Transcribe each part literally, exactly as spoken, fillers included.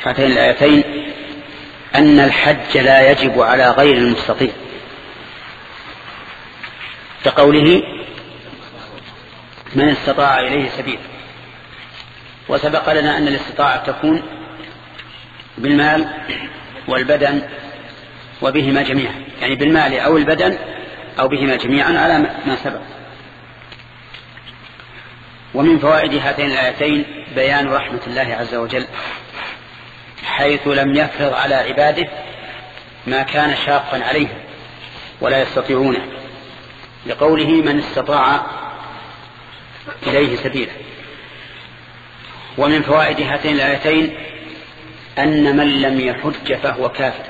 هاتين الآيتين أن الحج لا يجب على غير المستطيع، كقوله من استطاع إليه سبيل. وسبق لنا أن الاستطاعة تكون بالمال والبدن وبهما جميعا، يعني بالمال أو البدن أو بهما جميعا على ما سبق. ومن فوائد هاتين الآيتين بيان رحمة الله عز وجل، حيث لم يفرض على عباده ما كان شاقا عليهم ولا يستطيعونه، لقوله من استطاع إليه سبيلا. ومن فوائد هاتين الآيتين أن من لم يحج فهو كافر،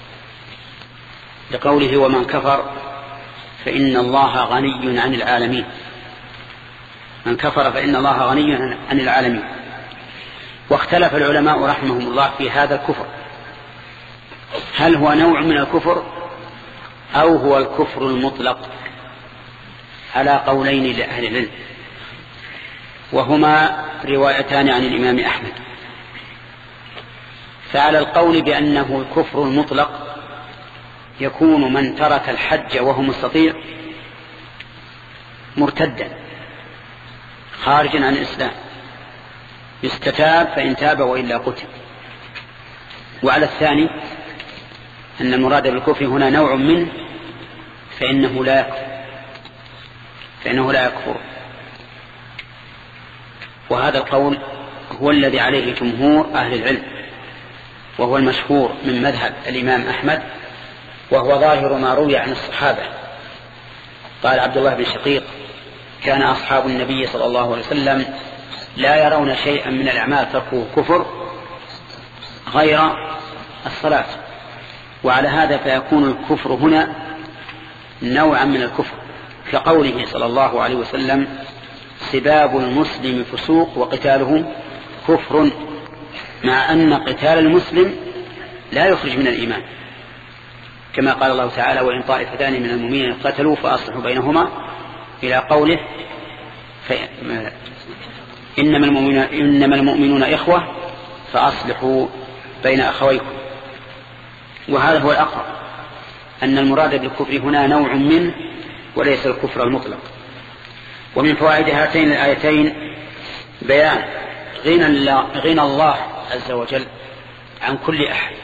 لقوله ومن كفر فإن الله غني عن العالمين. من كفر فإن الله غني عن العالمين. واختلف العلماء رحمهم الله في هذا الكفر، هل هو نوع من الكفر أو هو الكفر المطلق، على قولين لأهل العلم، وهما روايتان عن الإمام أحمد. فعلى القول بأنه الكفر المطلق يكون من ترك الحج وهو مستطيع مرتدا خارجا عن الإسلام، يستتاب فإن تاب وإلا قتل. وعلى الثاني أن المراد بالكفر هنا نوع منه فإنه لا يكفر فإنه لا يكفر وهذا القول هو الذي عليه جمهور أهل العلم، وهو المشهور من مذهب الإمام أحمد، وهو ظاهر ما روي عن الصحابة. قال عبد الله بن شقيق كان أصحاب النبي صلى الله عليه وسلم لا يرون شيئا من الأعمال تركوه كفر غير الصلاة. وعلى هذا فيكون الكفر هنا نوعا من الكفر، كقوله صلى الله عليه وسلم سباب المسلم فسوق وقتاله كفر، مع أن قتال المسلم لا يخرج من الإيمان، كما قال الله تعالى وإن طائفتان من المؤمنين قتلوا فأصلحوا بينهما، إلى قوله إنما المؤمنون, إنما المؤمنون إخوة فأصلحوا بين أخويكم. وهذا هو الأقرب، أن المراد بالكفر هنا نوع منه وليس الكفر المطلق. ومن فوائد هاتين الآيتين بيان غنى الله, غنى الله عز وجل عن كل أحد،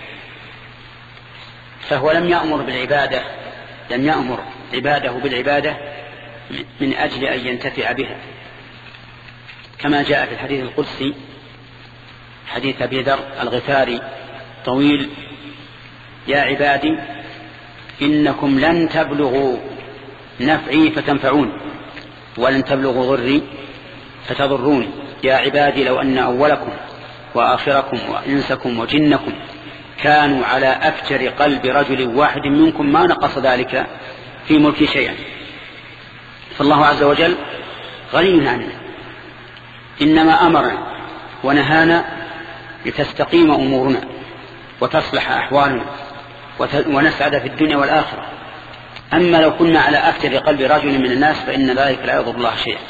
فهو لم يأمر بالعبادة لم يأمر عباده بالعبادة من أجل أن ينتفع بها، كما جاء في الحديث القدسي حديث أبي ذر الغفاري طويل: يا عبادي إنكم لن تبلغوا نفعي فتنفعون ولن تبلغوا ضري فتضروني. يا عبادي لو أن أولكم وآخركم وإنسكم وجنكم كانوا على أفجر قلب رجل واحد منكم ما نقص ذلك في ملكي شيئا. فالله عز وجل غني عننا، إنما أمرنا ونهانا لتستقيم أمورنا وتصلح أحوالنا ونسعد في الدنيا والآخرة. أما لو كنا على أفجر قلب رجل من الناس فإن ذلك لا يضر الله شيئا.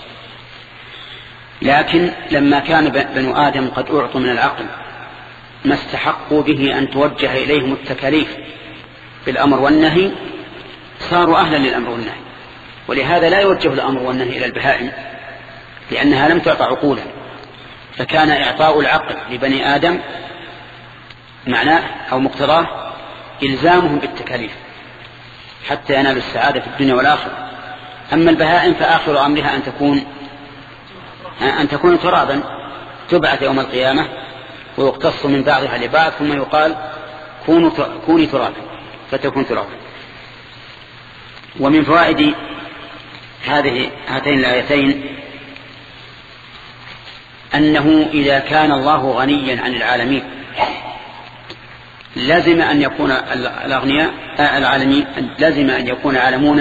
لكن لما كان بنو آدم قد أعطوا من العقل ما استحقوا به أن توجه إليهم التكاليف بالأمر والنهي، صاروا أهلا للأمر والنهي. ولهذا لا يوجه الأمر والنهي إلى البهائم، لأنها لم تعطى عقولا، فكان إعطاء العقل لبني آدم معناه أو مقتضاه إلزامهم بالتكاليف حتى ينالوا السعادة في الدنيا والآخرة. أما البهائم فآخر أمرها أن تكون أن تكون ترابا تبعث يوم القيامة ويقتص من بعضها لبعض ثم يقال كوني ترابا فتكون ترابا. ومن فوائد هذه هاتين الآيتين أنه إذا كان الله غنيا عن العالمين لازم أن يكون الأغنياء العالمين لازم أن يكون العالمون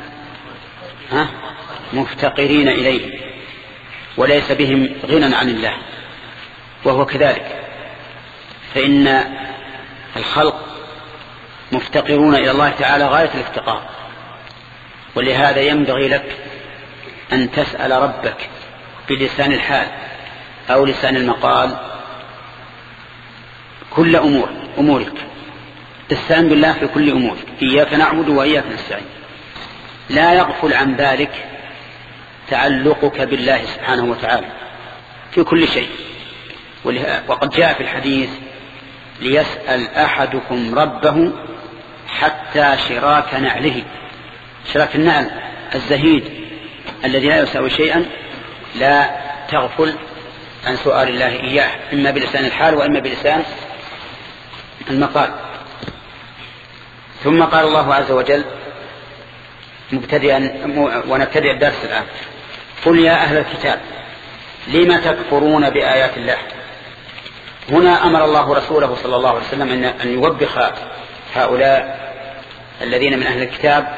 مفتقرين إليه وليس بهم غنى عن الله، وهو كذلك، فإن الخلق مفتقرون إلى الله تعالى غاية الافتقار. ولهذا ينبغي لك أن تسأل ربك بلسان الحال أو لسان المقال كل أمور أمورك، تستعين بالله في كل أمورك، إياك نعبد وإياك نستعين. لا يغفل عن ذلك تعلقك بالله سبحانه وتعالى في كل شيء. وقد جاء في الحديث: ليسأل أحدكم ربه حتى شراك نعله. شراك النعل الزهيد الذي لا يساوي شيئا لا تغفل عن سؤال الله إياه، إما بلسان الحال وإما بلسان المقال. ثم قال الله عز وجل مبتدئا، ونبتدئ الدرس الآن: قل يا أهل الكتاب لم تكفرون بآيات الله. هنا أمر الله رسوله صلى الله عليه وسلم أن يوبخ هؤلاء الذين من أهل الكتاب.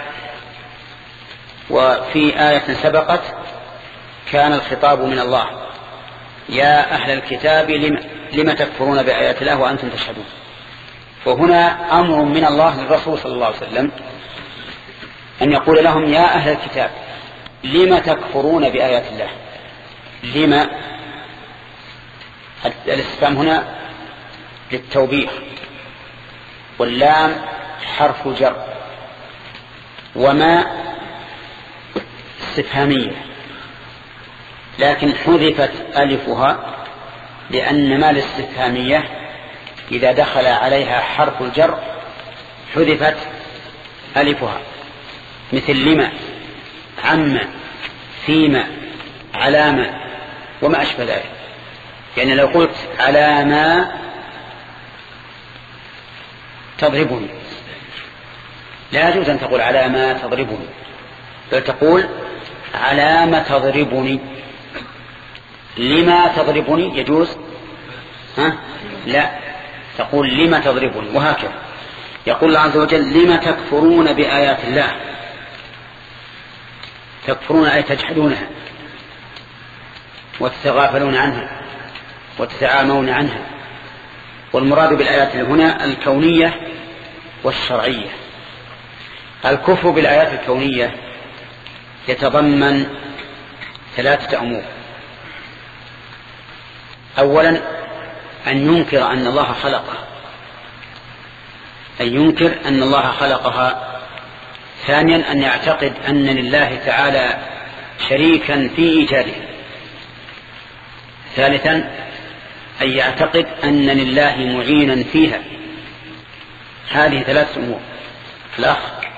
وفي آية سبقت كان الخطاب من الله: يا أهل الكتاب لم, لم تكفرون بآيات الله وأنتم تشهدون. وهنا أمر من الله للرسول صلى الله عليه وسلم أن يقول لهم: يا أهل الكتاب لم تكفرون بآيات الله. لم الاستفهام هنا للتوبيخ، واللام حرف جر، وما استفهامية، لكن حذفت ألفها لأن ما الاستفهامية إذا دخل عليها حرف الجر حذفت ألفها، مثل لما، عما، فيما، علامة وما أشبه ذلك. يعني لو قلت على ما تضربني لا يجوز أن تقول على ما تضربني، بل تقول على ما تضربني. لما تضربني يجوز؟ ها؟ لا، تقول لما تضربني. وهكذا يقول الله عز وجل: لما تكفرون بآيات الله. تكفرون أي تجحدونها وتتغافلون عنها وتتعامون عنها. والمراد بالآيات هنا الكونية والشرعية. الكفر بالآيات الكونية يتضمن ثلاثة أمور: أولا أن ينكر أن الله خلقها، أن ينكر أن الله خلقها. ثانيا أن يعتقد أن لله تعالى شريكا في إيجادها. ثالثا أن يعتقد أن لله معينا فيها. هذه ثلاث أمور. الأخ،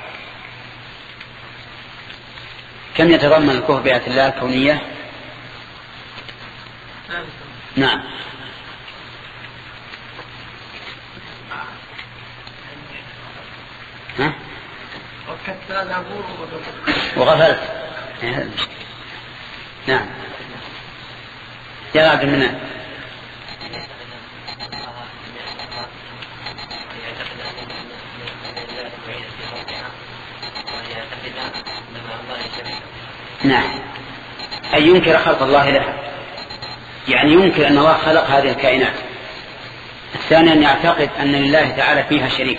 كم يتضمن الكفر بآيات الله الكونية؟ نعم. ها؟ وغفلت. نعم يا عبد المنان. نعم، أي ينكر خلق الله لها، يعني ينكر أن الله خلق هذه الكائنات. الثاني أن يعتقد أن لله تعالى فيها شريك،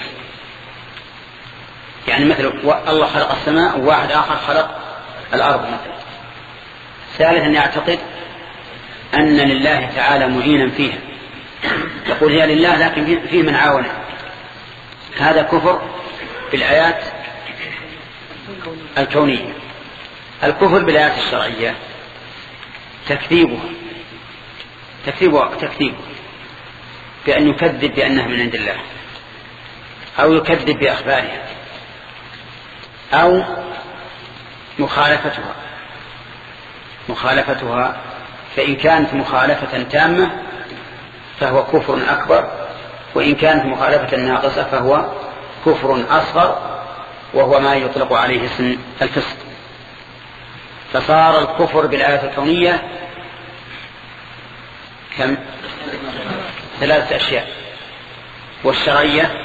يعني مثل الله خلق السماء وواحد آخر خلق الأرض مثلا. ثالثا أن يعتقد أن لله تعالى معينا فيها، يقول هي لله لكن فيه من عاونه. هذا كفر بالآيات الكونية. الكفر بالآيات الشرعية تكذيبها تكذيبها تكذيب بأن يكذب بأنها من عند الله، أو يكذب بأخبارها، أو مخالفتها مخالفتها فإن كانت مخالفة تامة فهو كفر أكبر، وإن كانت مخالفة ناقصة فهو كفر أصغر، وهو ما يطلق عليه اسم الفسق. فصار الكفر بالآيات الكونية كم؟ ثلاثة أشياء. والشرعية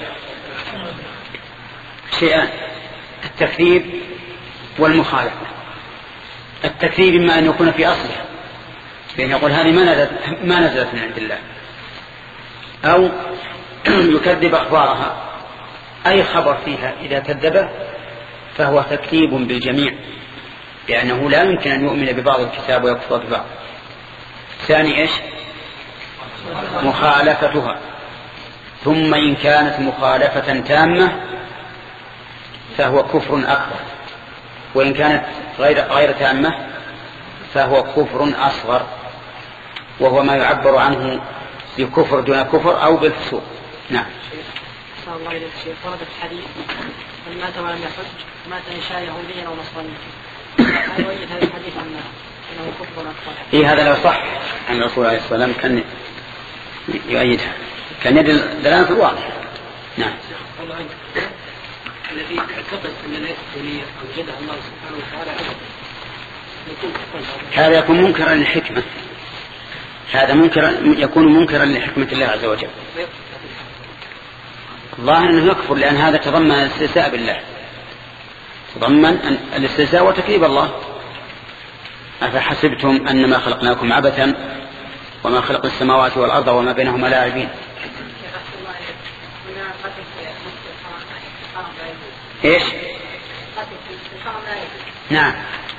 شيئان: التكذيب والمخالفة. التكذيب إما أن يكون في أصلها، بأن يقول هذه ما نزلت, ما نزلت من عند الله، أو يكذب أخبارها، أي خبر فيها إذا كذبه فهو تكذيب بالجميع، لأنه لا يمكن أن يؤمن ببعض الكتاب ويكفر ببعض. ثاني إيش؟ مخالفتها. ثم إن كانت مخالفة تامة فهو كفر أكبر، وإن كانت غير, غير تامة فهو كفر أصغر، وهو ما يعبر عنه بكفر دون كفر أو بالفسوق. نعم. صلى الله عليه وسلم ورد في الحديث من مات ولم يحج مات إن شاء يهوديا أو نصرانيا. هل يؤيد هذا الحديث أنه كفر أكبر؟ إيه هذا لو صح عن الرسول عليه الصلاة والسلام كان يؤيدها، كان يدل دلالة واضحة. نعم. الذي اعتقد أن لا يكفرية أوجدها الله سبحانه وتعالى هذا يكون منكرا للحكمة، هذا منكر يكون منكرا لحكمة الله عز وجل. الله أنه يكفر لأن هذا تضمن الاستهزاء بالله، تضمن الاستهزاء وتكذيب الله. أفحسبتم أنما خلقناكم عبثا وما خلق السماوات والأرض وما بينهما لاعبين. إيش؟ نعم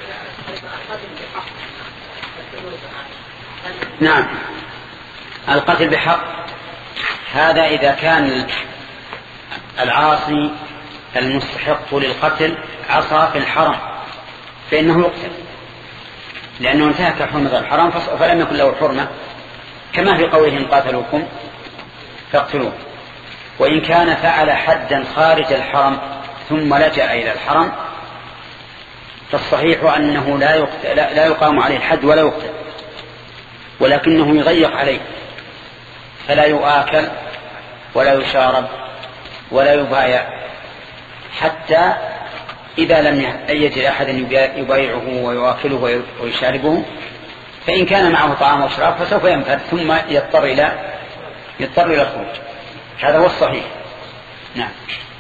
نعم القتل بحق هذا إذا كان العاصي المستحق للقتل عصى في الحرم فإنه يقتل، لأنه انتهك حرمة الحرام فلم يكن له حرمة، كما في قولهم قاتلوكم فاقتلوه. وإن كان فعل حدا خارج الحرم ثم لجأ إلى الحرم فالصحيح أنه لا, يقتل لا يقام عليه الحد ولا يقتل، ولكنه يضيق عليه فلا يؤكل ولا يشارب ولا يبايع، حتى إذا لم يجد أحد يبايعه ويؤكله ويشاربه فإن كان معه طعام وشراب فسوف ينفذ ثم يضطر إلى يضطر إلى الخروج. هذا هو الصحيح. نعم.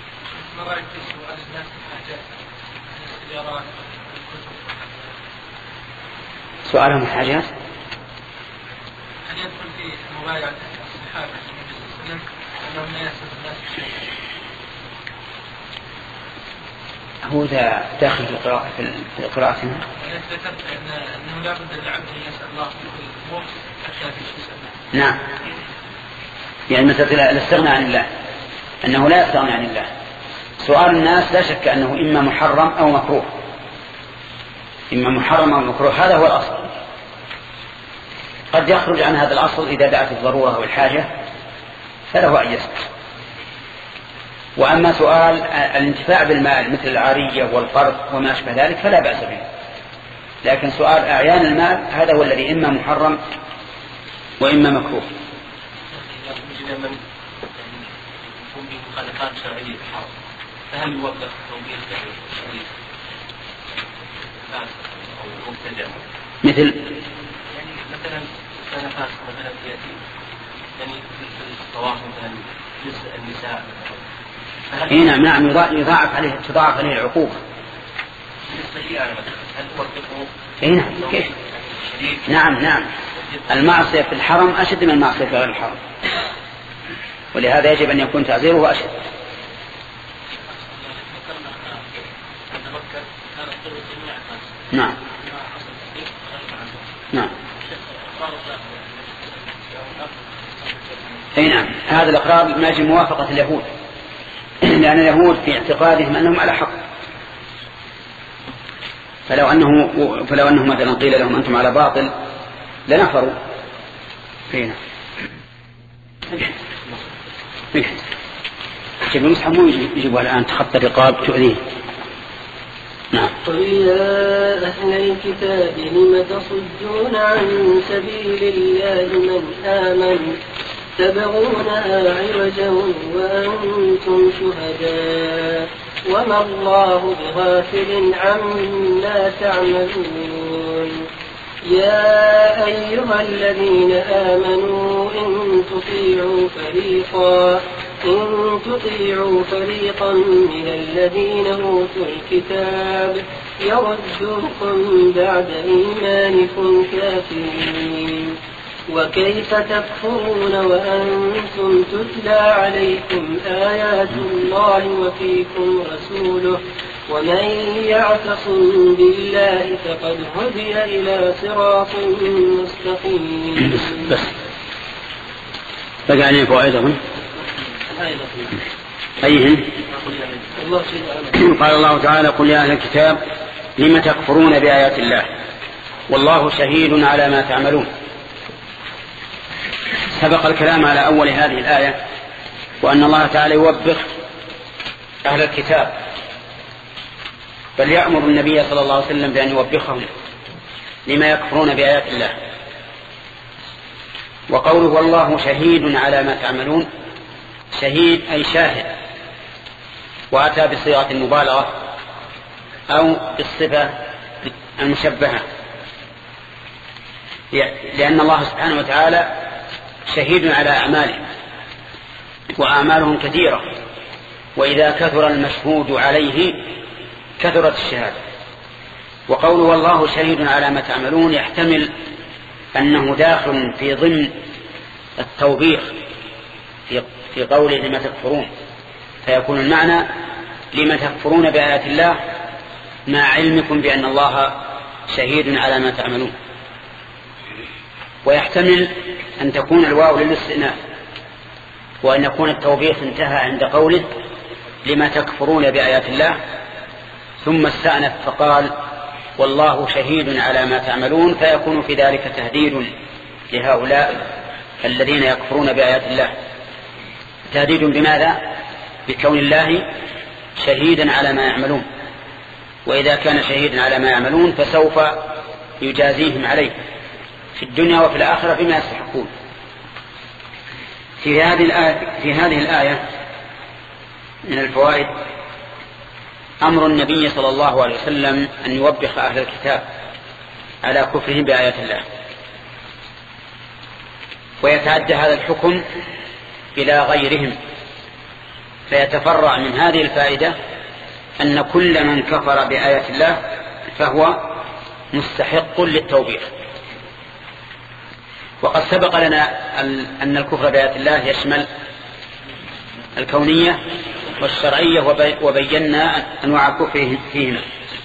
سؤالهم الحاجات هل يدخل في مبايعة الصحابة أنهم لا يسأل الناس شيء؟ هو ذا داخل في القراءة في قراءتنا. أنا ذكرت أنه لا بد للعبد أن يسأل الله في كل أمور حتى في شيء. نعم. يعني مسألة الاستغناء عن الله، أنه لا يستغني عن الله. سؤال الناس لا شك أنه إما محرم أو مكروه، إما محرم أو مكروه، هذا هو الأصل. قد يخرج عن هذا الأصل إذا دعت الضرورة أو الحاجة فله أن يسأل. وأما سؤال الانتفاع بالمال مثل العارية والقرض وما أشبه ذلك فلا بأس به، لكن سؤال أعيان المال هذا هو الذي إما محرم وإما مكروه. من يقوم بمخالفات شرعية الحرام فهل يوقف توبيخ شرعي أو مبتدع؟ مثل يعني مثلا مخالفات مثلا يأتي يعني في الطواف مثلا جزء النساء. إيه نعم نعم يضاعف عليه تضاعف عليه العقوبة. بالنسبة لي أنا مثلا هل أوقفه؟ إيه نعم كيف؟ نعم نعم المعصية في الحرم أشد من المعصية في غير الحرم، ولهذا يجب أن يكون تعزيره أشد. نعم نعم أي نعم هذا الإقرار ما يجب موافقة اليهود، لأن اليهود في اعتقادهم أنهم على حق، فلو أنه فلو أنه مثلا قيل لهم أنتم على باطل لنفروا فينا. جيب المصحف مو يجيبها الآن تخطى الرقاب تؤذيه. نعم. قل يا أهل الكتاب لم تصدون عن سبيل الله من آمن تبغونها عوجا وأنتم شهداء وما الله بغافل عما تعملون. يا أيها الذين آمنوا إن تطيعوا فريقا إن تطيعوا فريقا من الذين أوتوا الكتاب يردوكم بعد إيمانكم كافرين. وكيف تكفرون وأنتم تتلى عليكم آيات الله وفيكم رسوله ومن يعتصم بالله فقد هدي إلى صراط مستقيم. بس بقى عليه فوائدهم. أيهم؟ قال الله تعالى قل يا أهل الكتاب لم تكفرون بآيات الله والله شهيد على ما تعملون. سبق الكلام على أول هذه الآية وأن الله تعالى يوبخ أهل الكتاب، بل يأمر النبي صلى الله عليه وسلم بأن يوبخهم لما يكفرون بآيات الله. وقوله والله شهيد على ما تعملون، شهيد أي شاهد، وأتى بصيغة المبالغة أو بالصفة المشبهة، لأن الله سبحانه وتعالى شهيد على أعمالهم، وأعمالهم كثيرة، وإذا كثر المشهود عليه كثرت الشهادة. وقوله والله شهيد على ما تعملون يحتمل أنه داخل في ضمن التوبيخ في قوله لما تكفرون، فيكون المعنى لما تكفرون بآيات الله مع علمكم بأن الله شهيد على ما تعملون. ويحتمل أن تكون الواو للاستئناف، وأن يكون التوبيخ انتهى عند قوله لما تكفرون بآيات الله، ثم استأنف فقال والله شهيد على ما تعملون، فيكون في ذلك تهديد لهؤلاء الذين يكفرون بآيات الله. تهديد بماذا؟ بكون الله شهيدا على ما يعملون، وإذا كان شهيدا على ما يعملون فسوف يجازيهم عليه في الدنيا وفي الآخرة بما يستحقون. في هذه الآية, في هذه الآية من الفوائد أمر النبي صلى الله عليه وسلم أن يوبخ أهل الكتاب على كفرهم بآيات الله، ويتعدى هذا الحكم إلى غيرهم، فيتفرع من هذه الفائدة أن كل من كفر بآيات الله فهو مستحق للتوبيخ. وقد سبق لنا أن الكفر بآيات الله يشمل الكونية والشرعية، وبينا أنواع كفره فيهما.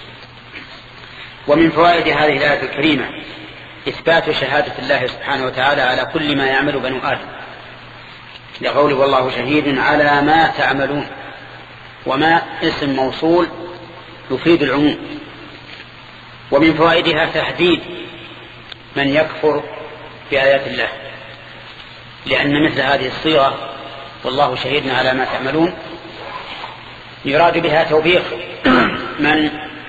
ومن فوائد هذه الآية الكريمة إثبات شهادة الله سبحانه وتعالى على كل ما يعمل بنو آدم، لقوله والله شهيد على ما تعملون، وما اسم موصول يفيد العموم. ومن فوائدها تحديد من يكفر بآيات الله، لأن مثل هذه الصيغة والله شهيد على ما تعملون يراد بها توبيخ من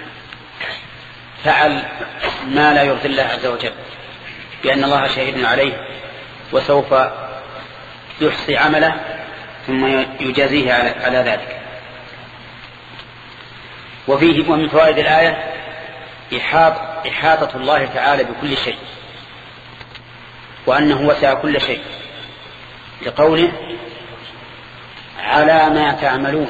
فعل ما لا يرضي الله عز وجل، بأن الله شهيد عليه وسوف يحصي عمله ثم يجازيه على ذلك. وفيه ومن فوائد الآية إحاطة الله تعالى بكل شيء، وأنه وسع كل شيء، لقوله على ما تعملون.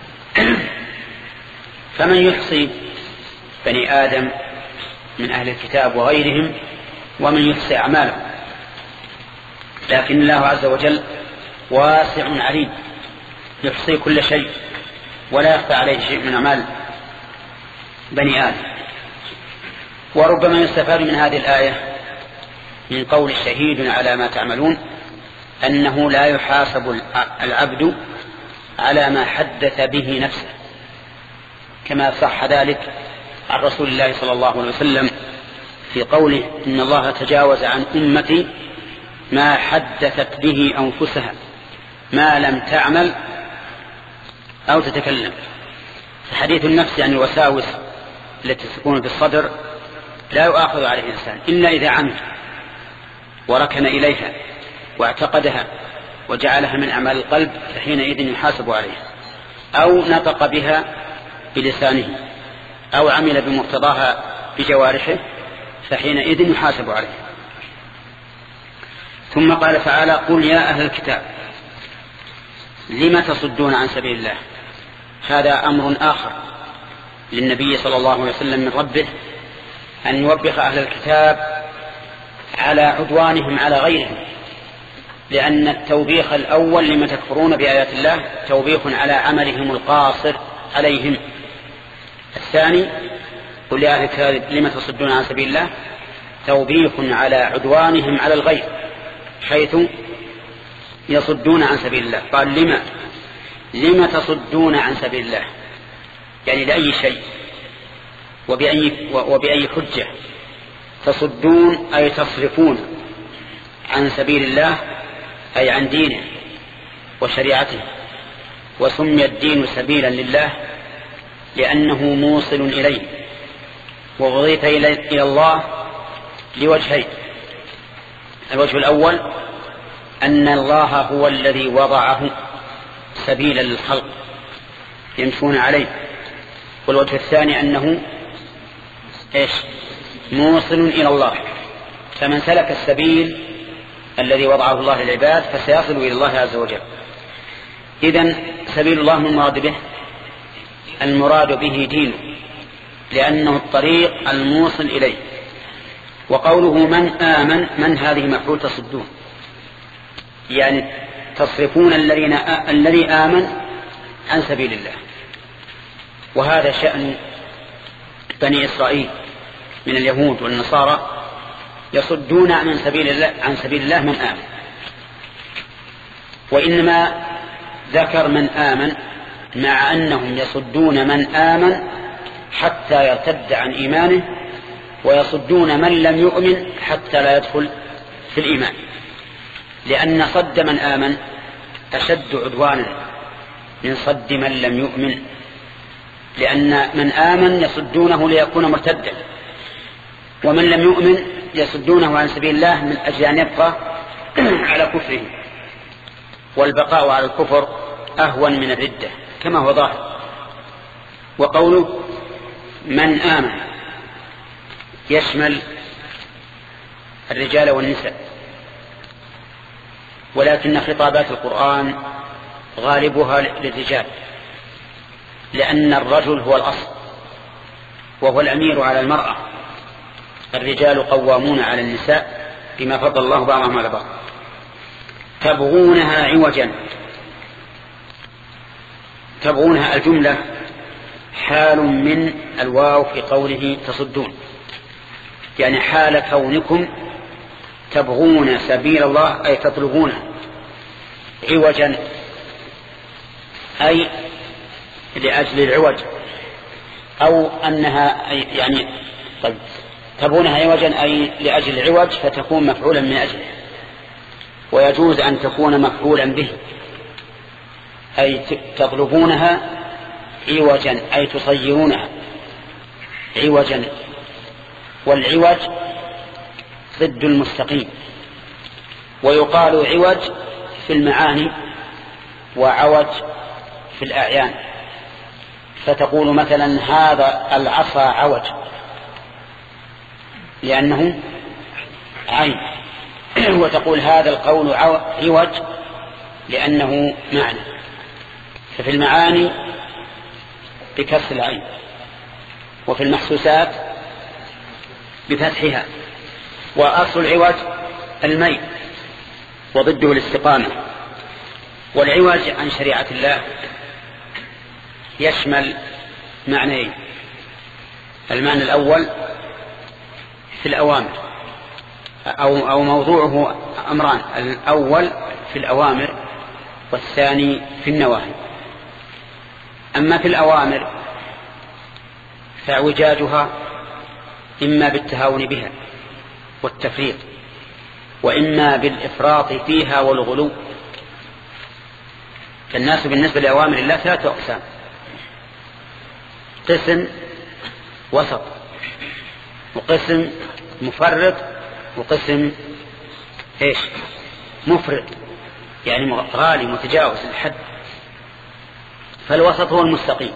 فمن يحصي بني آدم من أهل الكتاب وغيرهم ومن يحصي أعمالهم، لكن الله عز وجل واسع عليم يحصي كل شيء ولا يخفى عليه شيء من أعمال بني آدم. وربما يستفاد من هذه الآية من قول الشهيد على ما تعملون أنه لا يحاسب العبد على ما حدث به نفسه، كما صح ذلك عن رسول الله صلى الله عليه وسلم في قوله إن الله تجاوز عن أمتي ما حدثت به أنفسها ما لم تعمل أو تتكلم. فحديث النفس عن الوساوس التي تكون في الصدر لا يؤاخذ عليه الإنسان إلا إذا عمل وركن إليها واعتقدها وجعلها من أعمال القلب، فحينئذ يحاسب عليها، أو نطق بها بلسانه أو عمل بمقتضاها بجوارحه، فحينئذ يحاسب عليها. ثم قال تعالى قل يا أهل الكتاب لم تصدون عن سبيل الله. هذا أمر آخر للنبي صلى الله عليه وسلم من ربه، أن يوبخ أهل الكتاب على عدوانهم على غيرهم، لأن التوبيخ الأول لما تكفرون بآيات الله توبيخ على عملهم القاصر عليهم. الثاني قل يا أهل الكتاب لم تصدون عن سبيل الله توبيخ على عدوانهم على الغير حيث يصدون عن سبيل الله. قال لما لم تصدون عن سبيل الله، يعني لأي شيء وبأي, وبأي حجة تصدون أي تصرفون عن سبيل الله، أي عن دينه وشريعته. وسمي الدين سبيلا لله لأنه موصل إليه، وأضيف إلى الله لوجهين: الوجه الأول أن الله هو الذي وضعه سبيلا للخلق يمشون عليه، والوجه الثاني أنه إيش؟ موصل إلى الله، فمن سلك السبيل الذي وضعه الله للعباد فسيصل إلى الله عز وجل. إذن سبيل الله من المراد به المراد به دينه، لأنه الطريق الموصل إليه. وقوله من آمن، من هذه مفعول تصدون، يعني تصرفون الذين آ... الذي آمن عن سبيل الله. وهذا شأن بني إسرائيل من اليهود والنصارى، يصدون عن سبيل الله عن سبيل الله من آمن. وإنما ذكر من آمن مع أنهم يصدون من آمن حتى يرتد عن إيمانه، ويصدون من لم يؤمن حتى لا يدخل في الإيمان، لأن صد من آمن أشد عدوانا من صد من لم يؤمن، لأن من آمن يصدونه ليكون مرتدا، ومن لم يؤمن يصدونه عن سبيل الله من أجل أن يبقى على كفره، والبقاء على الكفر أهون من الردة كما هو ظاهر. وقوله من آمن يشمل الرجال والنساء، ولكن خطابات القرآن غالبها للرجال، لأن الرجل هو الأصل وهو الأمير على المرأة. الرجال قوامون على النساء بما فضل الله بعضهم على بعض. تبغونها عوجا، تبغونها الجملة حال من الواو في قوله تصدون، يعني حال كونكم تبغون سبيل الله أي تطلبونه عوجا، أي لأجل العوج، أو أنها يعني طيب تبغونها عوجا أي لأجل العوج فتكون مفعولا من أجله، ويجوز أن تكون مفعولا به، أي تطلبونها عوجا أي تصيرونها عوجا. والعوج ضد المستقيم، ويقال عوج في المعاني وعوج في الأعيان. فتقول مثلا هذا العصا عوج لأنه عين، وتقول هذا القول عوج لأنه معنى. ففي المعاني بكسر العين، وفي المحسوسات بفتحها. وأصل العوج الميل وضده الاستقامة. والعوج عن شريعة الله يشمل معنيين: المعنى الأول في الأوامر، أو, أو موضوعه أمران: الأول في الأوامر والثاني في النواهي. أما في الأوامر فاعوجاجها إما بالتهاون بها والتفريط، وإما بالإفراط فيها والغلو. فالناس بالنسبة لأوامر الله ثلاثة أقسام: قسم وسط، وقسم مفرط، وقسم إيش مفرط، يعني غالي متجاوز الحد. فالوسط هو المستقيم،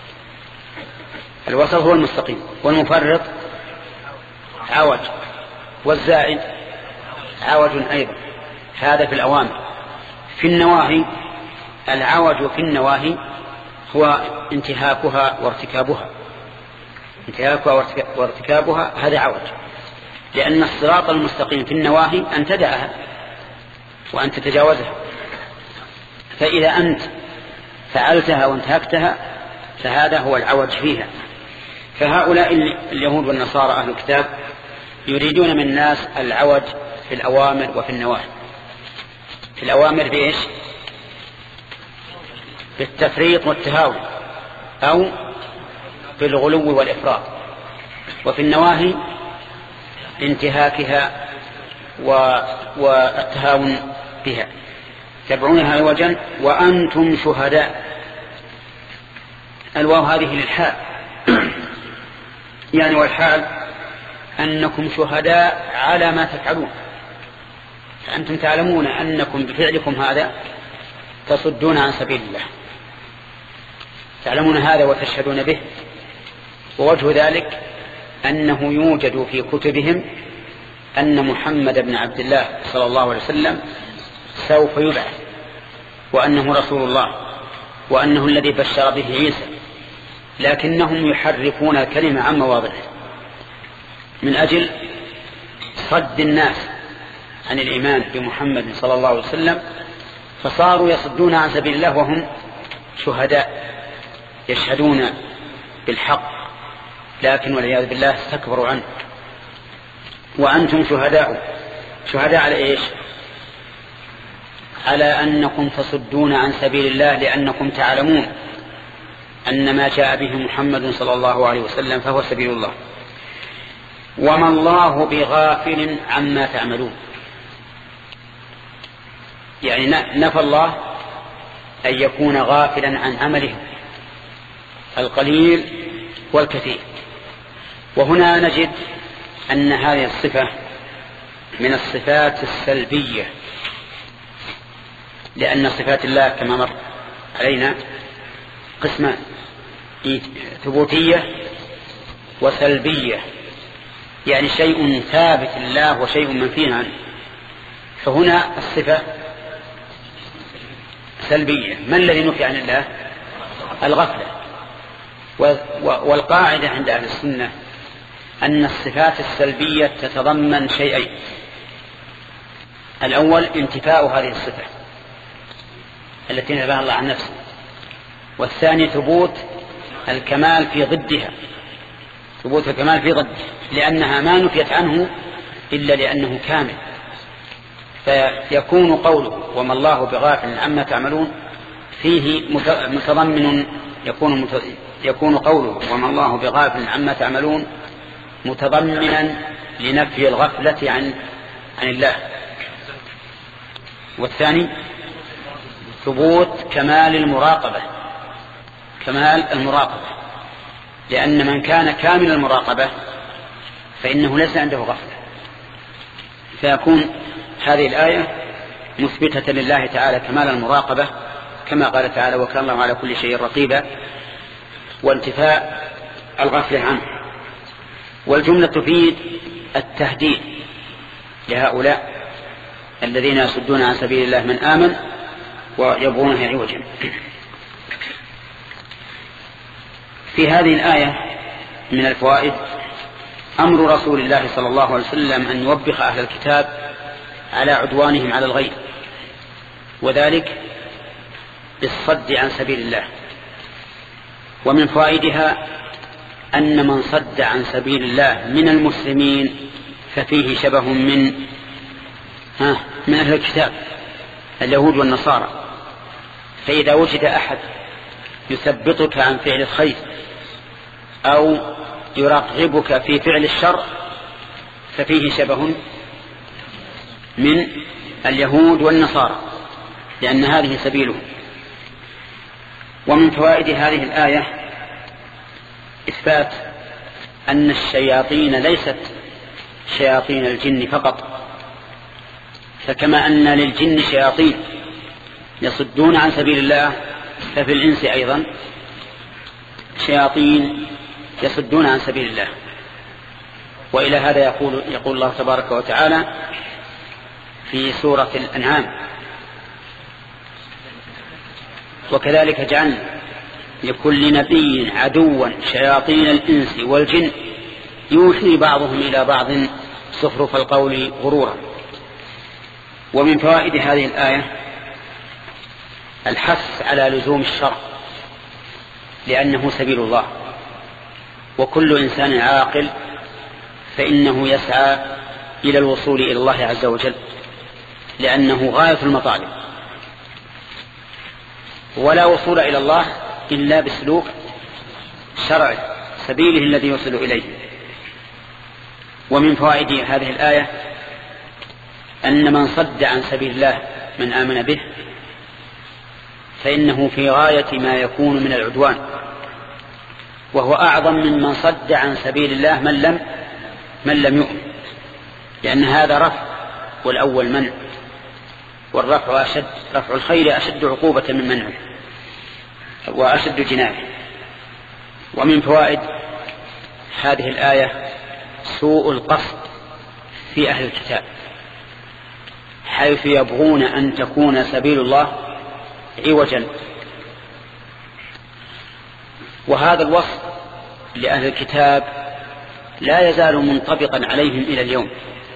الوسط هو المستقيم، والمفرط عوج، والزائد عوج أيضا. هذا في الأوامر. في النواهي العوج في النواهي هو انتهاكها وارتكابها، انتهاكها وارتكابها هذا عوج، لأن الصراط المستقيم في النواهي أن تدعها وأن تتجاوزها. فإذا أنت فعلتها وانتهكتها فهذا هو العوج فيها. فهؤلاء اليهود والنصارى أهل الكتاب يريدون من الناس العوج في الأوامر وفي النواهي. في الأوامر بإيش؟ بالتفريط والتهاون أو بالغلو والإفراط، وفي النواهي انتهاكها والتهاون بها. تبعونها عوجا وأنتم شهداء. الواو هذه للحال، يعني والحال أنكم شهداء على ما تفعلون، فأنتم تعلمون أنكم بفعلكم هذا تصدون عن سبيل الله، تعلمون هذا وتشهدون به. ووجه ذلك أنه يوجد في كتبهم أن محمد بن عبد الله صلى الله عليه وسلم سوف يبعث، وأنه رسول الله، وأنه الذي بشر به عيسى، لكنهم يحرفون الكلمة عن مواضعه من أجل صد الناس عن الإيمان بمحمد صلى الله عليه وسلم، فصاروا يصدون عن سبيل الله وهم شهداء يشهدون بالحق، لكن والعياذ بالله استكبروا عنه. وأنتم شهداء. شهداء على إيش؟ على أنكم تصدون عن سبيل الله، لأنكم تعلمون أن ما جاء به محمد صلى الله عليه وسلم فهو سبيل الله. وما الله بغافل عما تعملون، يعني نفى الله أن يكون غافلا عن عمله القليل والكثير. وهنا نجد أن هذه الصفة من الصفات السلبية، لأن صفات الله كما مر علينا قسمان: ثبوتية وسلبية، يعني شيء ثابت لله وشيء منفي عنه. فهنا الصفة سلبية. ما الذي نفي عن الله؟ الغفلة. والقاعدة عند أهل السنة أن الصفات السلبية تتضمن شيئين: الأول انتفاء هذه الصفة التي نباها الله عن نفسه، والثاني ثبوت الكمال في ضدها، ثبوت الكمال في ضده، لأنها ما نفيت عنه إلا لأنه كامل. فيكون قوله وما الله بغافل عما تعملون فيه متضمن، يكون يكون قوله وما الله بغافل عما تعملون متضمنا لنفي الغفلة عن عن الله. والثاني ثبوت كمال المراقبة، كمال المراقبة، لأن من كان كامل المراقبة فإنه ليس عنده غفلة. فيكون هذه الآية مثبتة لله تعالى كمال المراقبة، كما قال تعالى وكان الله على كل شيء رقيبا، وانتفاء الغفلة عنه. والجملة تفيد التهديد لهؤلاء الذين يصدون عن سبيل الله من آمن ويبغونها عوجا. في هذه الآية من الفوائد أمر رسول الله صلى الله عليه وسلم أن يوبخ أهل الكتاب على عدوانهم على الغير، وذلك بالصد عن سبيل الله. ومن فوائدها أن من صد عن سبيل الله من المسلمين ففيه شبه من ها من أهل الكتاب اليهود والنصارى. فإذا وجد أحد يثبطك عن فعل الخير أو يرغبك في فعل الشر ففيه شبه من اليهود والنصارى، لأن هذه سبيله. ومن فوائد هذه الآية إثبات أن الشياطين ليست شياطين الجن فقط، فكما أن للجن شياطين يصدون عن سبيل الله ففي الإنس أيضا شياطين يصدون عن سبيل الله. وإلى هذا يقول, يقول الله تبارك وتعالى في سورة الأنعام وكذلك جعلنا لكل نبي عدوا شياطين الإنس والجن يوحي بعضهم إلى بعض زخرف القول غرورا. ومن فوائد هذه الآية الحث على لزوم الشرع لأنه سبيل الله، وكل إنسان عاقل فإنه يسعى إلى الوصول إلى الله عز وجل لأنه غاية المطالب. ولا وصول إلى الله إلا بسلوك شرعه سبيله الذي يوصل إليه. ومن فوائد هذه الآية أن من صد عن سبيل الله من آمن به فإنه في غاية ما يكون من العدوان، وهو أعظم من من صد عن سبيل الله من لم من لم يؤمن، لأن هذا رفع والأول منع، والرفع أشد، رفع الخير أشد عقوبة من منعه وأشد جناية. ومن فوائد هذه الآية سوء القصد في أهل الكتاب، حيث يبغون أن تكون سبيل الله عوجا، وهذا الوصف لأهل الكتاب لا يزال منطبقا عليهم إلى اليوم.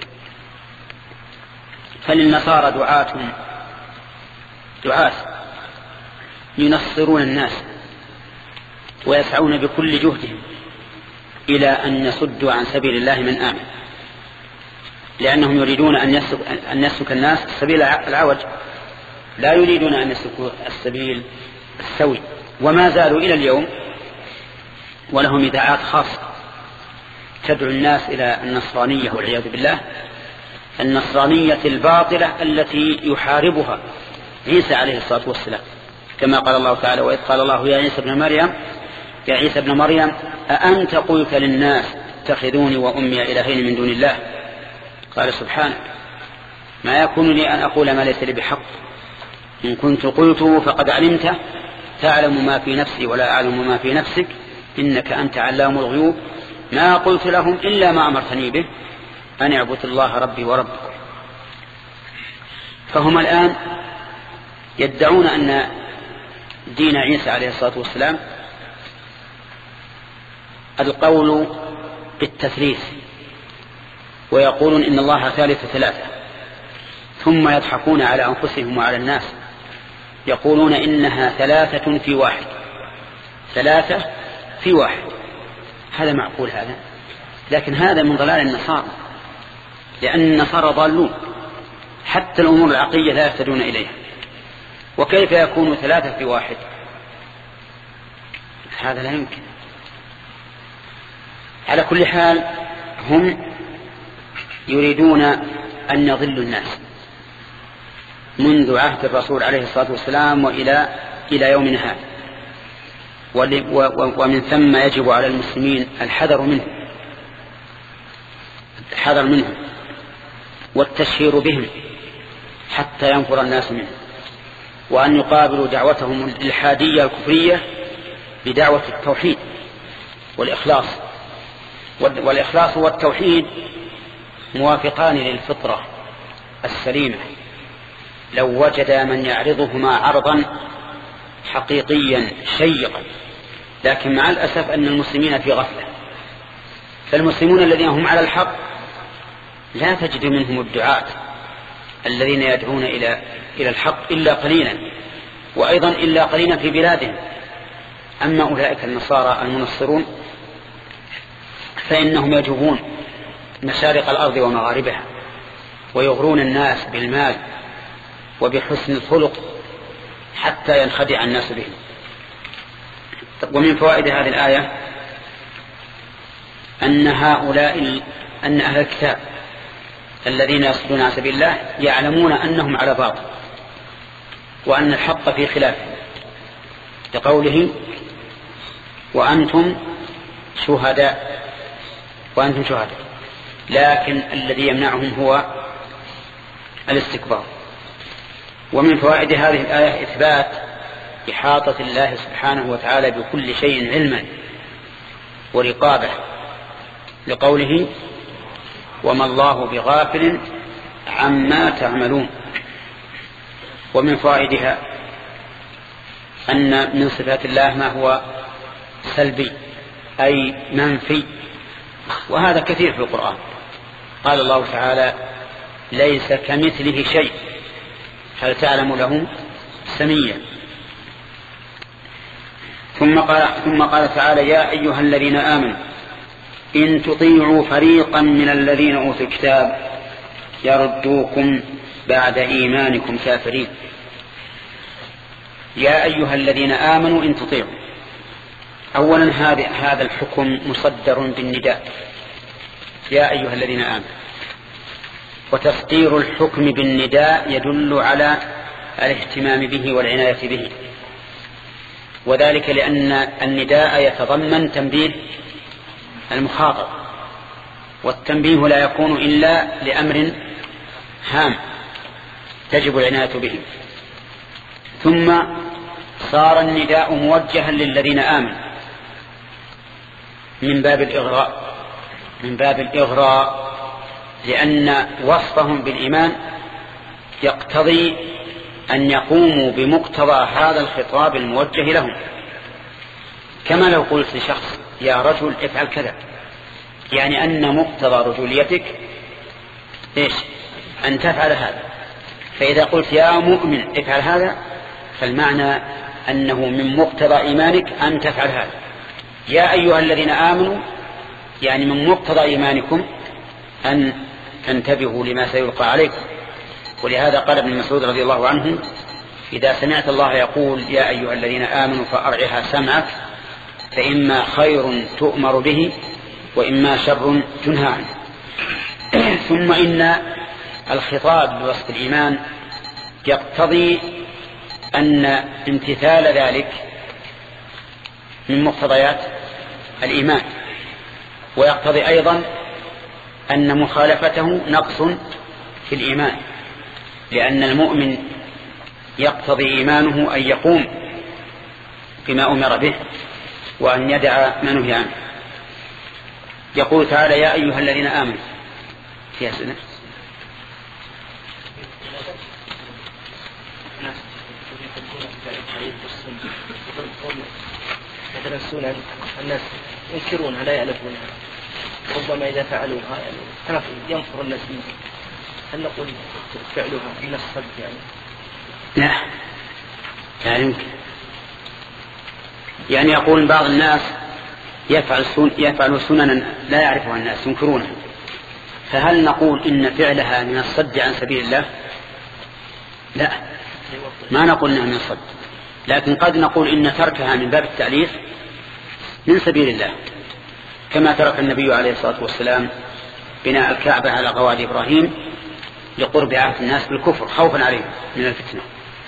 فللنصارى دعاة دعاة ينصرون الناس ويسعون بكل جهدهم إلى أن يصدوا عن سبيل الله من آمن، لأنهم يريدون أن يسلك, أن يسلك الناس السبيل العوج، لا يريدون أن يسلكوا السبيل السوي. وما زالوا إلى اليوم ولهم إذاعات خاصة تدعو الناس إلى النصرانية والعياذ بالله، النصرانية الباطلة التي يحاربها عيسى عليه الصلاة والسلام، كما قال الله تعالى: وإذ قال الله يا عيسى ابن مريم يا عيسى ابن مريم أأنت قلت للناس اتخذوني وأمي إلهين من دون الله؟ قال سبحانك ما يكون لي أن أقول ما ليس لي بحق، إن كنت قلته فقد علمته تعلم ما في نفسي ولا أعلم ما في نفسك إنك أنت علام الغيوب ما قلت لهم إلا ما أمرتني به أن اعبدوا الله ربي وربكم. فهم الآن يدعون أن دين عيسى عليه الصلاة والسلام القول بالتثليث، ويقولون إن الله ثالث ثلاثة، ثم يضحكون على أنفسهم وعلى الناس يقولون إنها ثلاثة في واحد، ثلاثة في واحد. هذا معقول هذا؟ لكن هذا من ضلال النصارى، لأن النصارى ضالون، حتى الأمور العقلية لا يهتدون إليها، وكيف يكون ثلاثة في واحد؟ هذا لا يمكن. على كل حال هم يريدون أن يضلوا الناس منذ عهد الرسول عليه الصلاة والسلام وإلى إلى يومنا هذا، ومن ثم يجب على المسلمين الحذر منه الحذر منهم والتشهير بهم حتى ينفر الناس منه، وأن يقابلوا دعوتهم الإلحادية الكفرية بدعوة التوحيد والإخلاص. والإخلاص والتوحيد موافقان للفطرة السليمة، لو وجد من يعرضهما عرضا حقيقيا شيقا، لكن مع الأسف أن المسلمين في غفلة. فالمسلمون الذين هم على الحق لا تجد منهم الدعاة الذين يدعون إلى إلى الحق إلا قليلا، وأيضا إلا قليلا في بلادهم. أما أولئك النصارى المنصرون فإنهم يجوبون مشارق الأرض ومغاربها، ويغرون الناس بالمال وبحسن الخلق حتى ينخدع الناس بهم. ومن فوائد هذه الآية أن هؤلاء أن أهل الكتاب الذين يصدون عن سبيل الله يعلمون أنهم على باطل، وأن الحق في خلافه، لقوله وأنتم شهداء وأنتم شهداء لكن الذي يمنعهم هو الاستكبار. ومن فوائد هذه الآية إثبات إحاطة الله سبحانه وتعالى بكل شيء علما ورقابة، لقوله وما الله بغافل عما تعملون. ومن فوائدها أن من صفات الله ما هو سلبي أي منفي، وهذا كثير في القرآن. قال الله تعالى ليس كمثله شيء هل تعلم له سميا. ثم قال, ثم قال تعالى يا أيها الذين آمنوا إن تطيعوا فريقا من الذين أوتوا الكتاب يردوكم بعد إيمانكم كافرين. يا أيها الذين آمنوا إن تطيعوا. أولا هذا الحكم مصدر بالنداء يا أيها الذين آمنوا، وتصدير الحكم بالنداء يدل على الاهتمام به والعناية به، وذلك لأن النداء يتضمن تنبيه المخاطب، والتنبيه لا يكون إلا لأمر هام تجب العناية به. ثم صار النداء موجها للذين آمنوا من باب الإغراء من باب الإغراء لأن وصفهم بالإيمان يقتضي أن يقوموا بمقتضى هذا الخطاب الموجه لهم، كما لو قلت لشخص يا رجل افعل كذا، يعني أن مقتضى رجوليتك إيش؟ أن تفعل هذا. فإذا قلت يا مؤمن افعل هذا فالمعنى أنه من مقتضى إيمانك أن تفعل هذا. يا أيها الذين آمنوا يعني من مقتضى إيمانكم أن تنتبهوا لما سيلقى عليكم. ولهذا قال ابن مسعود رضي الله عنه إذا سمعت الله يقول يا أيها الذين آمنوا فأرعها سمعك فإما خير تؤمر به وإما شر تنهى عنه. ثم إن الخطاب بوصف الإيمان يقتضي أن امتثال ذلك من مقتضيات الإيمان، ويقتضي أيضا أن مخالفته نقص في الإيمان، لأن المؤمن يقتضي إيمانه أن يقوم بما أمر به وأن يدع ما نهي عنه. يقول تعالى يا أيها الذين آمنوا في أسئلة يتنسون الناس ينكرون لا يألفونها، ربما إذا فعلوها يعني ينفر الناس منها، هل نقول فعلها من الصد يعني؟ لا لا يمكن. يعني يقول بعض الناس يفعل سن يفعل سننا لا يعرفها الناس ينكرونها، فهل نقول إن فعلها من الصد عن سبيل الله؟ لا، ما نقول إنها من الصد، لكن قد نقول إن تركها من باب التأليف من سبيل الله، كما ترك النبي عليه الصلاة والسلام بناء الكعبة على قواعد إبراهيم لقرب عهد الناس بالكفر خوفا عليهم من الفتنة.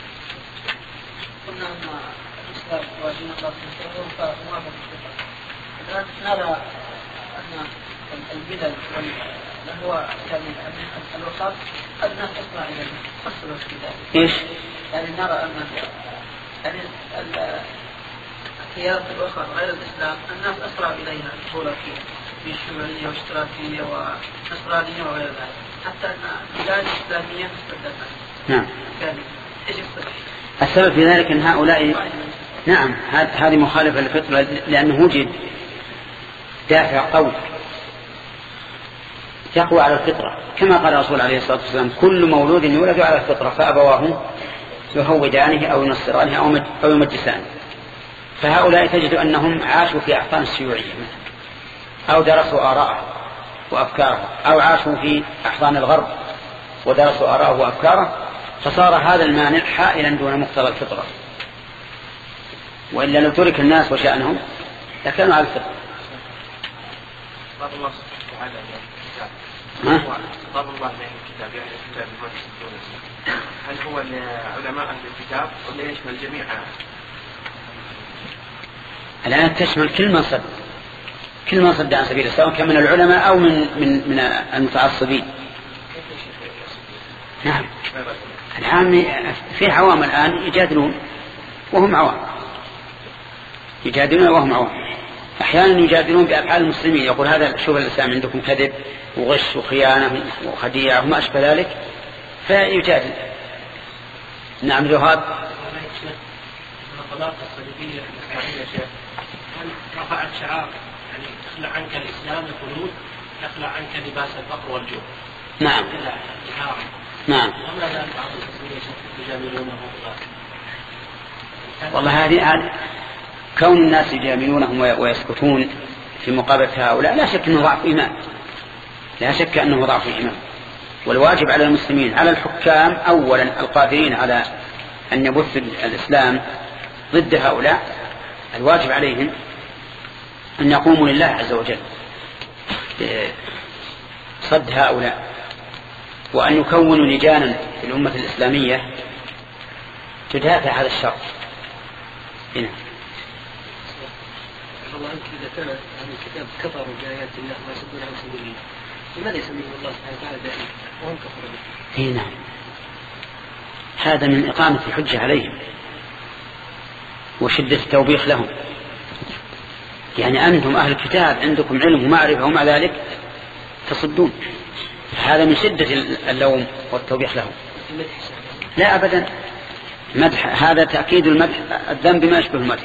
قلنا أن الإسلام واجبنا الله سبحانه فموافق الآن نرى أن البدل واللي هو يعني الوسط قد الناس أسرع إليه فصلوا في ذلك. إيش؟ يعني نرى أن يعني الخيارات الأخرى غير الإسلام الناس أسرع إليها الدخول في الشيوعية واشتراكية ونصرانية وغير ذلك، حتى أن البلاد الإسلامية استبدلت. نعم. يعني إيش السبب؟ السبب في ذلك أن هؤلاء نعم هذه مخالفة للفطرة، لأنه وجد دافع قوي يقوى على الفطرة، كما قال الرسول عليه الصلاة والسلام كل مولود يولد على الفطرة فأبواه يهودانه أو ينصرانه أو يمجسانه. فهؤلاء تجد أنهم عاشوا في أحضان الشيوعية أو درسوا آراءه وأفكاره، أو عاشوا في أحضان الغرب ودرسوا آراءه وأفكاره، فصار هذا المانع حائلا دون مقتضى الفطرة. وإلا لو ترك الناس وشأنهم لكانوا على الفطرة. خطاب الله سبحانه وتعالى خطاب الله بين الكتاب يعني الكتاب هل هو علماء أهل الكتاب ولا يشمل جميع؟ الآن تشمل كل من صد كل من صد عن سبيل الله، سواء كان من العلماء أو من من من المتعصبين. نعم. العام في عوام الآن يجادلون وهم عوام، يجادلون وهم عوام. أحيانا يجادلون بأفعال المسلمين، يقول هذا شوف الإسلام عندكم كذب وغش وخيانة وخديعة وما أشبه ذلك، فيجادل. نعم جواب. الطلاق الصليبية الإسلامية شيخ هل رفعت شعار يعني اخلع عنك الإسلام الخلود اخلع عنك لباس الفقر والجوع؟ نعم. نعم. وما زال بعض المسلمين يجاملونه. والله هذه كون الناس يجاملونهم ويسكتون في مقابلة هؤلاء لا شك أنه ضعف إيمان، لا شك أنه ضعف إيمان. والواجب على المسلمين على الحكام أولا القادرين على أن يبث الإسلام ضد هؤلاء الواجب عليهم أن يقوموا لله عز وجل صد هؤلاء، وأن يكونوا لجانا في الأمة الإسلامية تدافع هذا الشر. هنا الله عنك إذا كان أهل الكتاب كفروا بآيات الله ويصدون عن سبيل الله، لماذا يسميهم الله سبحانه وتعالى دائما وهم كفروا به؟ هنا هذا من إقامة الحجة عليهم وشدة التوبيخ لهم. يعني أنتم أهل الكتاب عندكم علم ومعرفة ومع ذلك تصدون، هذا من شدة اللوم والتوبيخ لهم. لا أبدا، مدح هذا تأكيد المدح، الذنب ما يشبه المدح.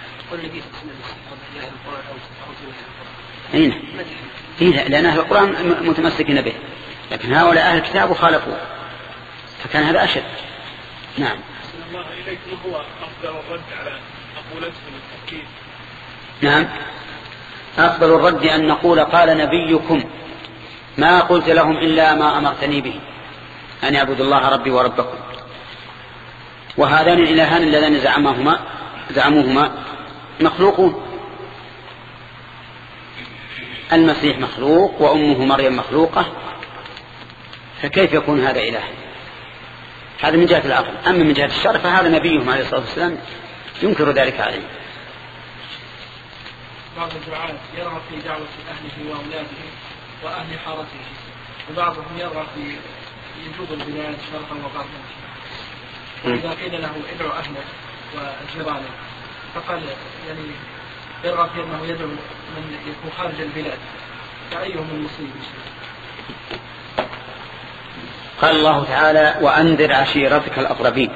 هنا هنا لأن أهل القرآن متمسكين به، لكن هؤلاء أهل الكتاب وخالفوه فكان هذا أشد. نعم. الله إليكم هو أفضل الرد على مقولتهم التأكيد. نعم، أفضل الرد أن نقول قال نبيكم ما قلت لهم إلا ما أمرتني به أن يعبدوا الله ربي وربكم. وهذان الإلهان اللذان زعمهما زعموهما مخلوقون، المسيح مخلوق وأمه مريم مخلوقة، فكيف يكون هذا إله؟ هذا من جهة العقل. أما من جهة الشرع فهذا نبيهم عليه الصلاة والسلام ينكر ذلك عليه. بعض الدعاة يرغب في دعوة أهله وأولاده وأهل حارته، وبعضهم يرغب في يجوب البلاد شرقا وغربا، وإذا قيل له ادعو أهله وجيرانه فقال يعني يرغب في أنه يدعو من يكون خارج البلاد، فأيهم المصيب؟ قال الله تعالى وأنذر عشيرتك الأقربين،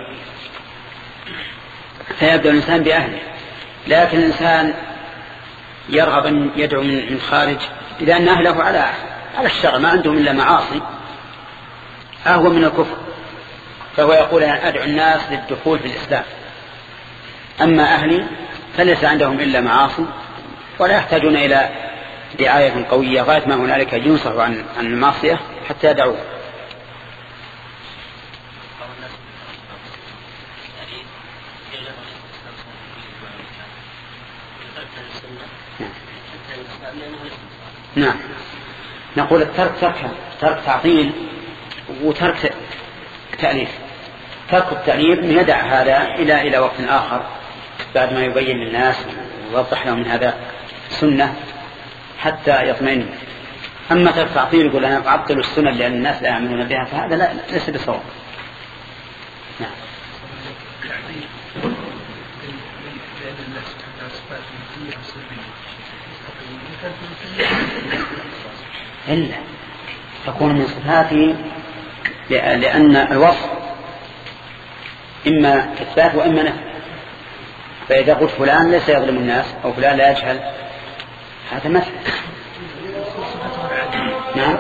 فيبدأ الإنسان بأهله، لكن الإنسان يرغب أن يدعو من خارج لأن أهله على على الشرع ما عندهم إلا معاصي أهو من الكفر، فهو يقول أن أدعو الناس للدخول في الإسلام. أما أهلي فليس عندهم إلا معاصي ولا يحتاجون إلى دعاية قوية غاية ما هنالك ينصح عن عن المعصية حتى يدعوه. نعم، نقول الترك ترك ترك تعطيل وترك تأليف. ترك التأليف يدع هذا إلى إلى وقت آخر بعد ما يبين للناس ويوضح لهم من هذا سنة حتى يطمئنوا. أما ترك تعطيل يقول أنا أعطل السنة لأن الناس لا يؤمنون بها فهذا لا ليس بصواب. نعم. إلا تكون من صفاته لأن الوصف إما إثبات وإما نفي، فإذا قلت فلان ليس يظلم الناس أو فلان لا يجهل هذا مثل. نعم،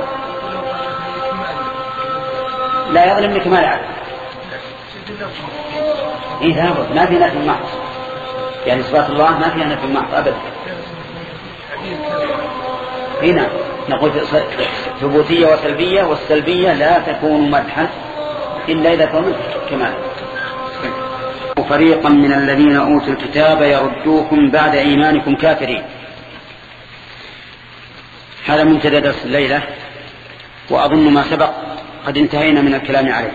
لا يظلم لكمال عدل. إيه ما في نفي محض، يعني صفات الله ما فيها نفي محض أبدا. هنا نقول ثبوتية وسلبية، والسلبية لا تكون مدحا إلا إذا كان كمال. وفريقا من الذين أوتوا الكتاب يردوكم بعد إيمانكم كافرين. هذا منتدى درس الليلة، وأظن ما سبق قد انتهينا من الكلام عليه.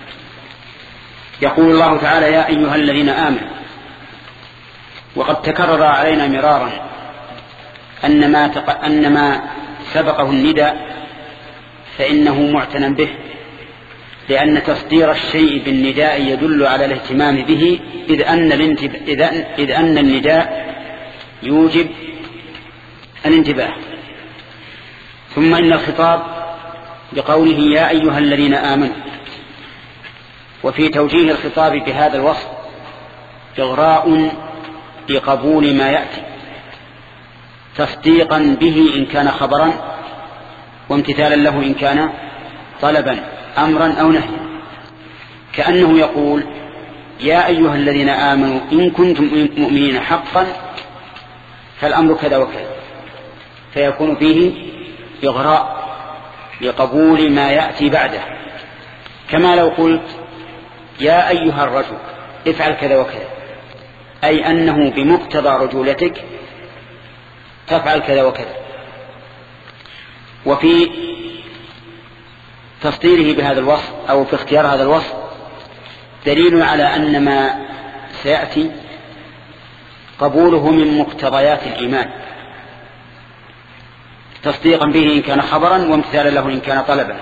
يقول الله تعالى يا أيها الذين آمنوا، وقد تكرر علينا مرارا أن ما, تق... أن ما سبقه النداء فإنه معتنى به، لأن تصدير الشيء بالنداء يدل على الاهتمام به، إذ أن, الانتب... إذ... إذ أن النداء يوجب الانتباه. ثم إن الخطاب بقوله يا أيها الذين آمنوا، وفي توجيه الخطاب بهذا الوصف إغراء لقبول ما يأتي، تصديقا به إن كان خبرا، وامتثالا له إن كان طلبا أمرا أو نهيا، كأنه يقول يا أيها الذين آمنوا إن كنتم مؤمنين حقا فالأمر كذا وكذا، فيكون فيه إغراء لقبول ما يأتي بعده. كما لو قلت يا أيها الرجل افعل كذا وكذا، أي أنه بمقتضى رجولتك تفعل كذا وكذا. وفي تصديره بهذا الوصف أو في اختيار هذا الوصف دليل على أن ما سيأتي قبوله من مقتضيات الإيمان، تصديقا به إن كان خبرا وامتثالا له إن كان طلبا.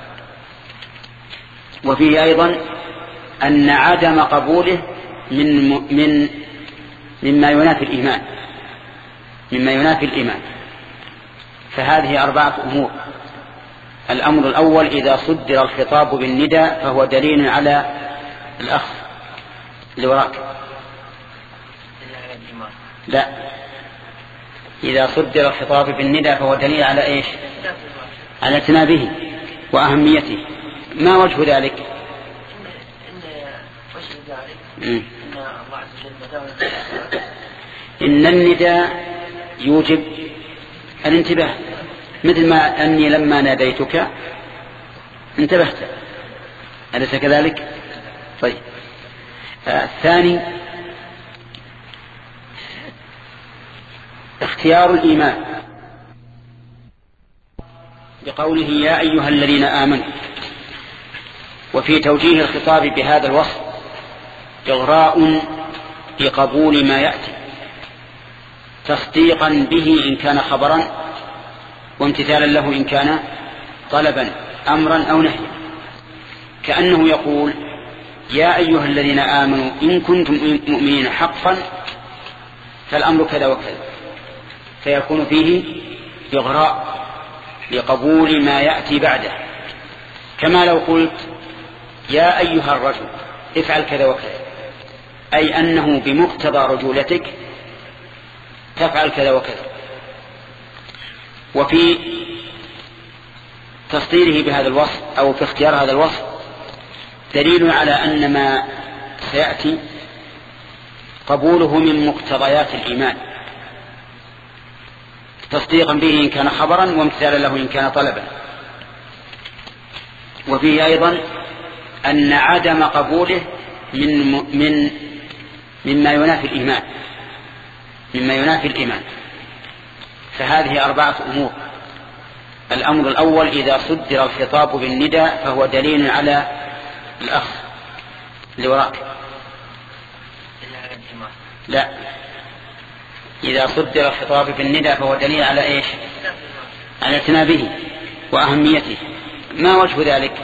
وفيه أيضا أن عدم قبوله من من مما ينافي الإيمان مما ينافي الإيمان فهذه أربعة أمور. الأمر الأول إذا صدر الخطاب بالنداء فهو دليل على الأخذ اللي وراك. لا، إذا صدر الخطاب بالنداء فهو دليل على إيش؟ على تنابه وأهميته. ما وجه ذلك؟ إن النداء يوجب الانتباه، مثل ما أني لما ناديتك انتبهت، أليس كذلك؟ طيب. آه الثاني اختيار الإيمان بقوله يا أيها الذين آمنوا، وفي توجيه الخطاب بهذا الوصف إغراء بقبول ما يأتي تصديقا به إن كان خبرا وامتثالا له إن كان طلبا أمرا أو نهيا، كأنه يقول يا أيها الذين آمنوا إن كنتم مؤمنين حقا فالأمر كذا وكذا، فيكون فيه إغراء لقبول ما يأتي بعده، كما لو قلت يا أيها الرجل افعل كذا وكذا، أي أنه بمقتضى رجولتك تفعل كذا وكذا. وفي تصديره بهذا الوصف أو في اختيار هذا الوصف دليل على أن ما سيأتي قبوله من مقتضيات الإيمان تصديقا به إن كان خبرا وامتثالا له إن كان طلبا. وفيه أيضا أن عدم قبوله من من مما ينافي الإيمان مما ينافي الإيمان فهذه أربعة أمور. الأمر الأول إذا صدر الخطاب بالنداء فهو دليل على الأخذ اللي وراك. لا، إذا صدر الخطاب بالنداء فهو دليل على إيش؟ على تنابه وأهميته. ما وجه ذلك؟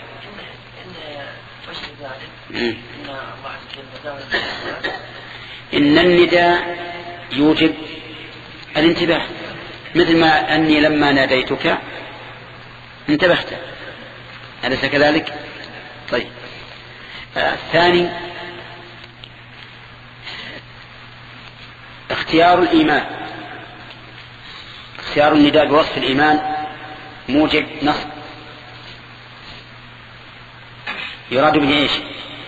إن النداء يوجب الانتباه، مثل ما أني لما ناديتك انتبهت، أليس كذلك؟ طيب. آه الثاني اختيار الإيمان، اختيار النداء بوصف الإيمان موجب نصب، يراد به ايش؟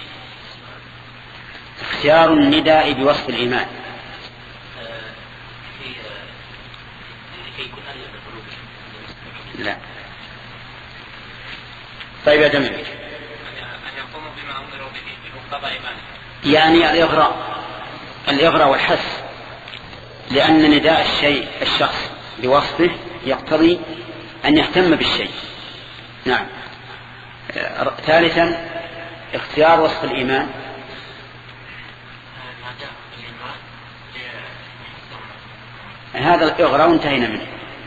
اختيار النداء بوصف الإيمان. لا. طيب يا جميل، يعني الإغراء الإغراء والحث، لأن نداء الشيء الشخص بوصفه يقتضي أن يهتم بالشيء. نعم. ثالثا اختيار وصف الإيمان هذا الإغراء انتهينا منه.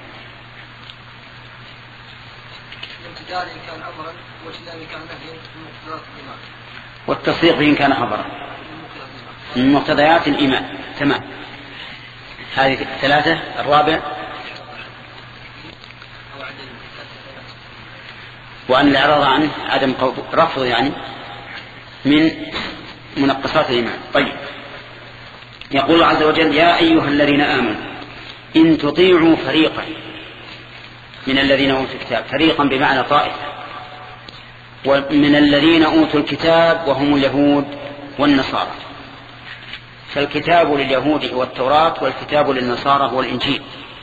والتصديق إن كان خبرا من مقتضيات الإيمان. تمام. هذه الثلاثة. الرابع وأن الإعراض عنه عدم رفض يعني من منقصات الإيمان. طيب، يقول الله عز وجل يا أيها الذين آمنوا إن تطيعوا فريقا من الذين أوتوا الكتاب، فريقا بمعنى طائفة، ومن الذين أوتوا الكتاب وهم اليهود والنصارى، فالكتاب لليهود هو التوراة والكتاب للنصارى هو الإنجيل.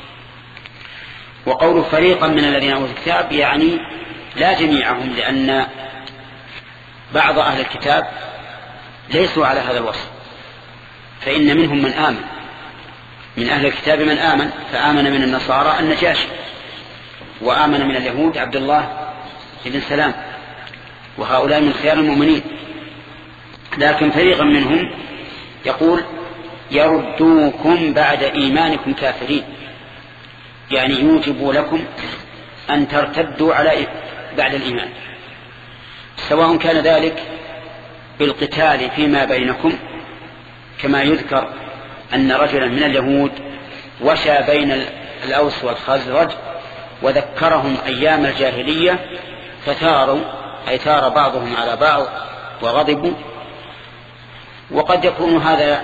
وقول فريقا من الذين أوتوا الكتاب يعني لا جميعهم، لأن بعض أهل الكتاب ليسوا على هذا الوصف، فإن منهم من آمن من أهل الكتاب، من آمن فآمن من النصارى النجاشي، وآمن من اليهود عبد الله بن سلام، وهؤلاء من خيار المؤمنين. لكن فريقا منهم يقول يردوكم بعد إيمانكم كافرين، يعني يوجب لكم أن ترتدوا على بعد الإيمان، سواء كان ذلك بالقتال فيما بينكم، كما يذكر أن رجلا من اليهود وشى بين الأوس والخزرج وذكرهم أيام الجاهلية فثاروا، أي ثار بعضهم على بعض وغضبوا. وقد يكون هذا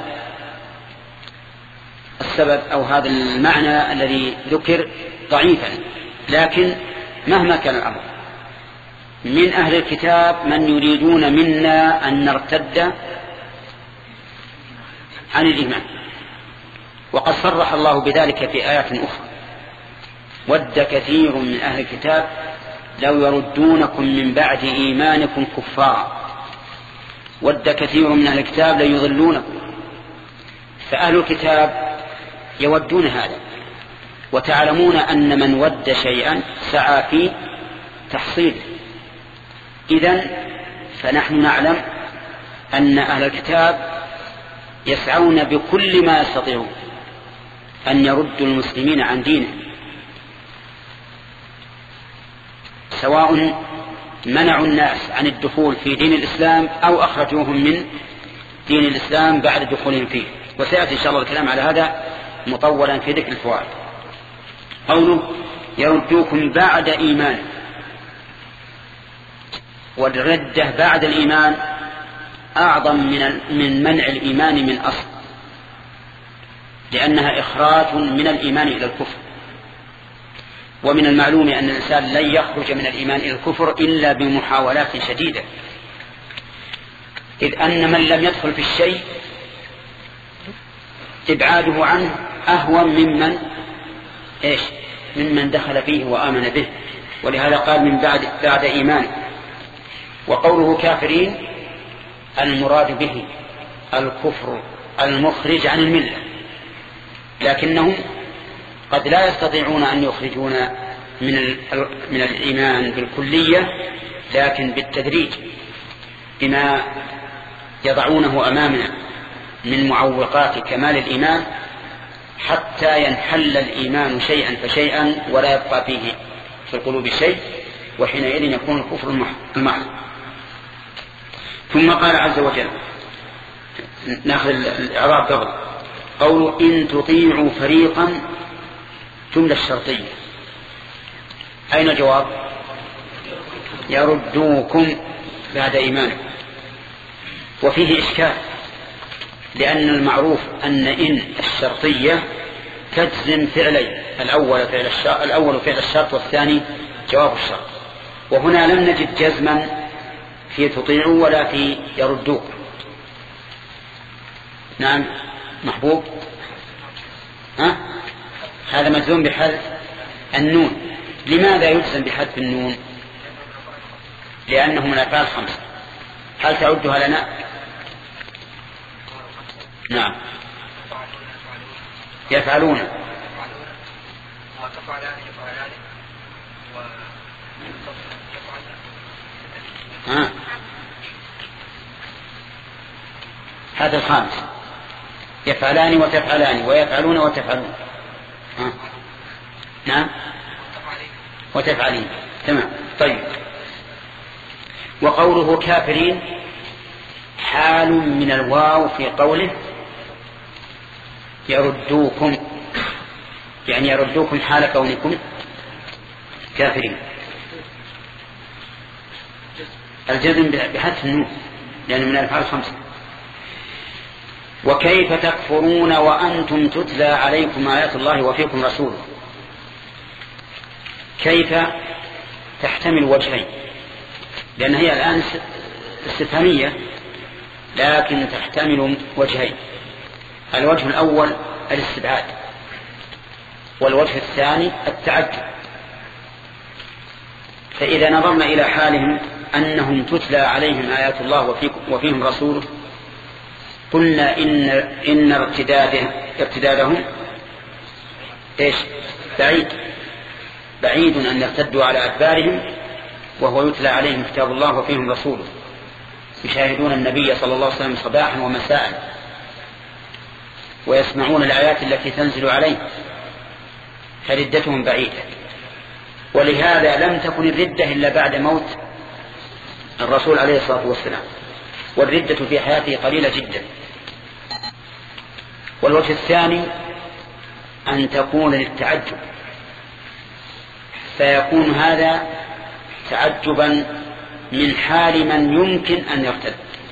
السبب أو هذا المعنى الذي ذكر ضعيفا، لكن مهما كان الأمر من أهل الكتاب من يريدون منا أن نرتد عن الإيمان، وقد صرح الله بذلك في آيات أخرى: ود كثير من أهل الكتاب لو يردونكم من بعد إيمانكم كفارا، ود كثير من أهل الكتاب ليضلونكم. فأهل الكتاب يودون هذا، وتعلمون أن من ود شيئا سعى في تحصيله. إذن فنحن نعلم أن أهل الكتاب يسعون بكل ما يستطيعون أن يردوا المسلمين عن دينهم، سواء منعوا الناس عن الدخول في دين الإسلام أو أخرجوهم من دين الإسلام بعد دخولهم فيه. وسيأتي إن شاء الله الكلام على هذا مطولا في ذكر الفوائد. قوله يردوكم بعد إيمان، والردة بعد الإيمان أعظم من من منع الإيمان من أصل، لأنها إخراج من الإيمان إلى الكفر. ومن المعلوم أن الإنسان لن يخرج من الإيمان إلى الكفر إلا بمحاولات شديدة، إذ أن من لم يدخل في الشيء إبعاده عنه أهون ممن إيش ممن دخل فيه وآمن به. ولهذا قال من بعد بعد إيمان. وقوله كافرين المراد به الكفر المخرج عن الملة، لكنهم قد لا يستطيعون أن يخرجون من من الإيمان بالكلية، لكن بالتدريج بما يضعونه أمامنا من معوقات كمال الإيمان، حتى ينحل الإيمان شيئا فشيئا ولا يبقى فيه في القلوب شيء، وحينئذ يكون الكفر المحض. ثم قال عز وجل، ناخذ الإعراب قبل، قوله إن تطيعوا فريقا جملة الشرطية، أين الجواب؟ يردوكم بعد إيمانكم. وفيه إشكال، لأن المعروف أن إن الشرطية تجزم فعلين، الأول فعل الشرط, الأول فعل الشرط والثاني جواب الشرط، وهنا لم نجد جزما في تطيعوا ولا في يردوك. نعم محبوب، ها؟ هذا مجزوم بحذف النون. لماذا يجزم بحذف النون؟ لأنه من الأفعال خمسة. هل تعدها لنا؟ نعم يفعلون ها. هذا الخامس، يفعلان وتفعلان ويفعلون وتفعلون. ها. نعم وتفعلين، تمام. طيب، وقوله كافرين حال من الواو في قوله يردوكم، يعني يردوكم حال كونكم كافرين. الجزم بحذف النون لأنه من الأفعال الخمسة. وكيف تكفرون وأنتم تتلى عليكم آيات الله وفيكم رسوله. كيف تحتمل وجهين، لأن هي الآن استفهامية، لكن تحتمل وجهين. الوجه الأول الاستبعاد، والوجه الثاني التعجب. فإذا نظرنا إلى حالهم أنهم تتلى عليهم آيات الله وفيهم رسوله، قلنا إن, إن ارتداده ارتدادهم إيش بعيد بعيد أن يرتدوا على أدبارهم وهو يتلى عليهم كتاب الله وفيهم رسوله يشاهدون النبي صلى الله عليه وسلم صباحا ومساء ويسمعون الآيات التي تنزل عليه، فردتهم بعيدة. ولهذا لم تكن الردة إلا بعد موت الرسول عليه الصلاة والسلام، والردة في حياته قليلة جدا. والوجه الثاني أن تكون للتعجب، فيكون هذا تعجبا من حال من يمكن أن يرتد،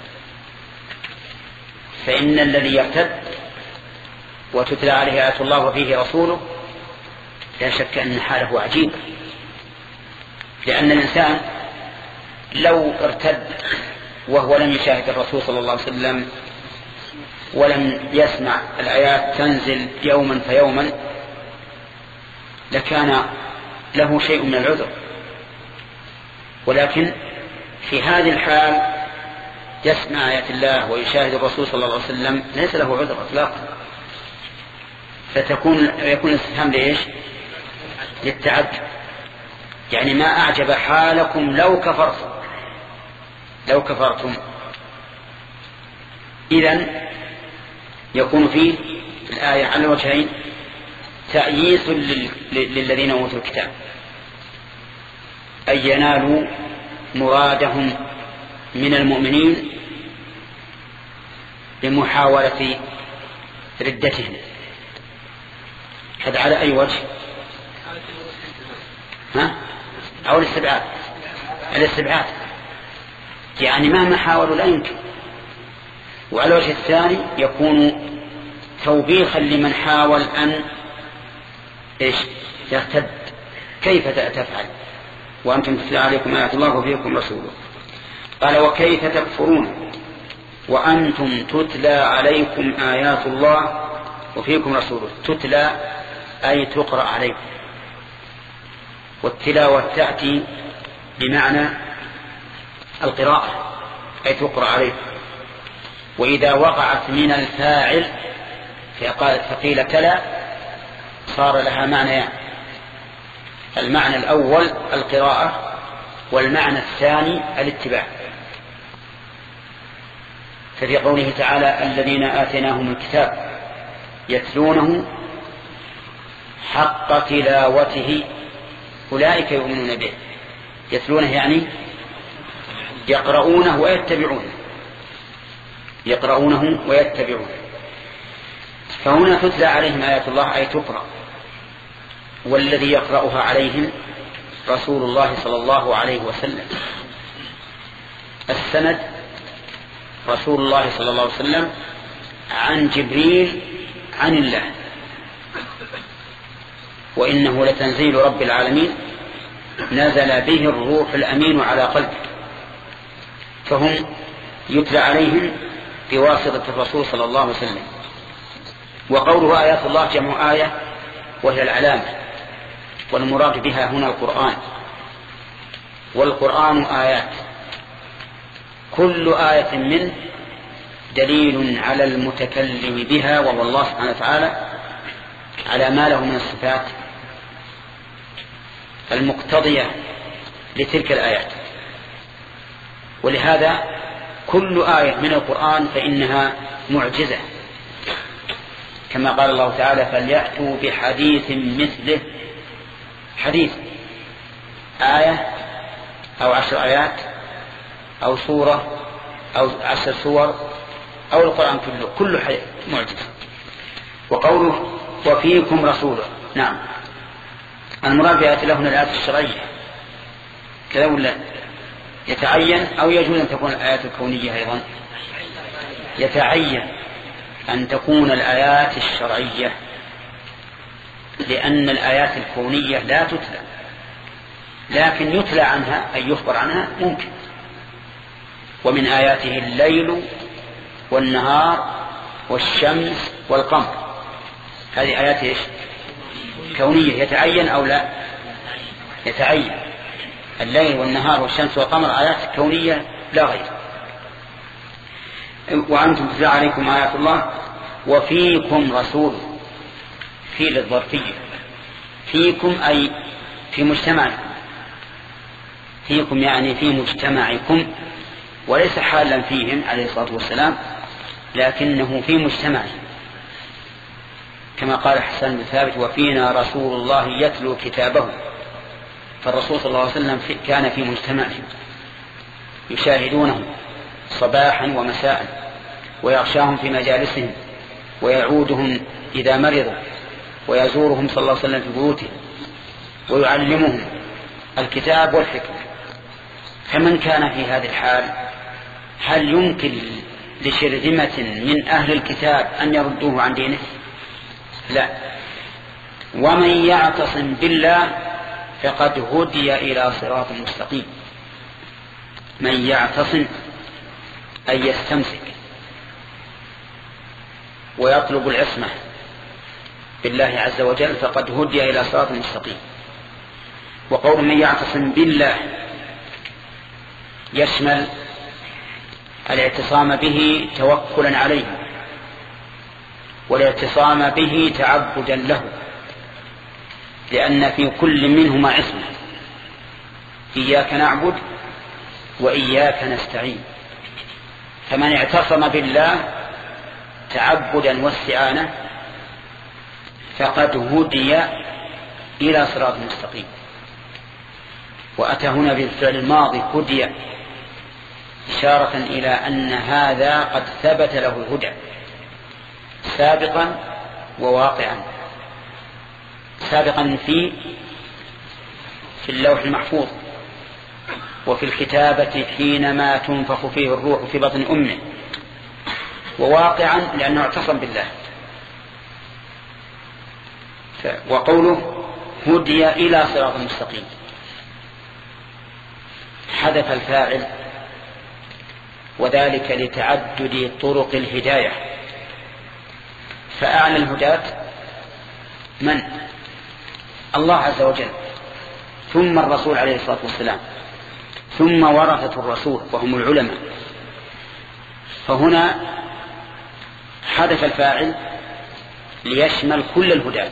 فإن الذي يرتد وتتلى عليه آيات الله وفيه رسوله لا شك أن حاله عجيب، لأن الإنسان لو ارتد وهو لم يشاهد الرسول صلى الله عليه وسلم ولم يسمع الآيات تنزل يوما فيوما لكان له شيء من العذر، ولكن في هذه الحال يسمع آيات الله ويشاهد الرسول صلى الله عليه وسلم ليس له عذر إطلاقا، فتكون يكون الاستفهام لإيش؟ للتعجب، يعني ما أعجب حالكم لو كفرتم لو كفرتم. إذن يكون فيه الآية على وجهين: تأييس للذين أوتوا الكتاب أن ينالوا مرادهم من المؤمنين بمحاولة ردتهم. هذا على أي وجه؟ ها؟ أو الاستبعاد الاستبعاد يعني مهما حاولوا لا يمكن. وعلى الوجه الثاني يكون توبيخا لمن حاول أن إيش يرتد: كيف تفعل وأنتم تتلى عليكم آيات الله وفيكم رسوله. قال: وكيف تكفرون وأنتم تتلى عليكم آيات الله وفيكم رسوله. تتلى أي تقرأ عليكم، والتلاوة تأتي بمعنى القراءة أي تقرأ عليكم. وإذا وقعت من الفاعل فقيل تلا صار لها معنيان: المعنى الأول القراءة، والمعنى الثاني الاتباع. ففي قوله تعالى: الذين آتيناهم الكتاب يتلونه حق تلاوته أولئك يؤمنون به. يتلونه يعني يقرؤونه ويتبعونه يقرؤونه ويتبعونه فهنا تتلى عليهم آيات الله أي تقرأ، والذي يقرأها عليهم رسول الله صلى الله عليه وسلم. السند رسول الله صلى الله عليه وسلم عن جبريل عن الله، وإنه لتنزيل رب العالمين نزل به الروح الأمين على قلبه. فهم يتلى عليهم بواسطة الرسول صلى الله عليه وسلم. وقوله آيات الله جمع آية وهي العلامة، والمراد بها هنا القرآن. والقرآن آيات، كل آية منه دليل على المتكلم بها وهو الله سبحانه وتعالى على ما له من الصفات المقتضية لتلك الآيات. ولهذا كل آية من القرآن فإنها معجزة، كما قال الله تعالى: فليأتوا بحديث مثله. حديث آية أو عشر آيات أو سورة أو عشر سور أو القرآن كله، كل معجزة. وقوله: وفيكم رسوله، نعم، المراد بآيات الله هنا الآيات الشرعية كذا ولا يتعين؟ أو يجوز أن تكون الآيات الكونية أيضا؟ يتعين أن تكون الآيات الشرعية، لأن الآيات الكونية لا تتلى، لكن يتلى عنها أي يخبر عنها ممكن. ومن آياته الليل والنهار والشمس والقمر، هذه آيات إيش؟ كونية. يتعين أو لا؟ يتعين. الليل والنهار والشمس والقمر آيات كونية لا غير. وأنتم تتلى عليكم آيات الله وفيكم رسول، في للظرفية، فيكم أي في مجتمعكم، فيكم يعني في مجتمعكم، وليس حالا فيهم عليه الصلاة والسلام، لكنه في مجتمعهم، كما قال حسان بن ثابت وفينا رسول الله يتلو كتابه. فالرسول صلى الله عليه وسلم كان في مجتمعهم يشاهدونه صباحا ومساء، ويغشاهم في مجالسهم، ويعودهم إذا مرضوا، ويزورهم صلى الله عليه وسلم في بيوتهم، ويعلمهم الكتاب والحكمة. فمن كان في هذه الحال هل يمكن لشرذمة من أهل الكتاب أن يردوه عن دينه؟ لا. ومن يعتصم بالله فقد هدي إلى صراط مستقيم. من يعتصم أي يستمسك ويطلب العصمة بالله عز وجل فقد هدي إلى صراط مستقيم. وقول من يعتصم بالله يشمل الاعتصام به توكلا عليه، والاعتصام به تعبدا له، لأن في كل منهما عصمة. إياك نعبد وإياك نستعين. فمن اعتصم بالله تعبدا واستعانة فقد هدي إلى صراط مستقيم. وأتى هنا بالفعل الماضي هدي إشارة إلى أن هذا قد ثبت له الهدى سابقا وواقعا. سابقا في في اللوح المحفوظ، وفي الكتابة حينما تنفخ فيه الروح في بطن أمه، وواقعا لأنه اعتصم بالله. وقوله هدي إلى صراط مستقيم حذف الفاعل، وذلك لتعدد طرق الهداية. فأعلى الهداة من؟ الله عز وجل، ثم الرسول عليه الصلاة والسلام، ثم ورثة الرسول وهم العلماء. فهنا حذف الفاعل ليشمل كل الهداة،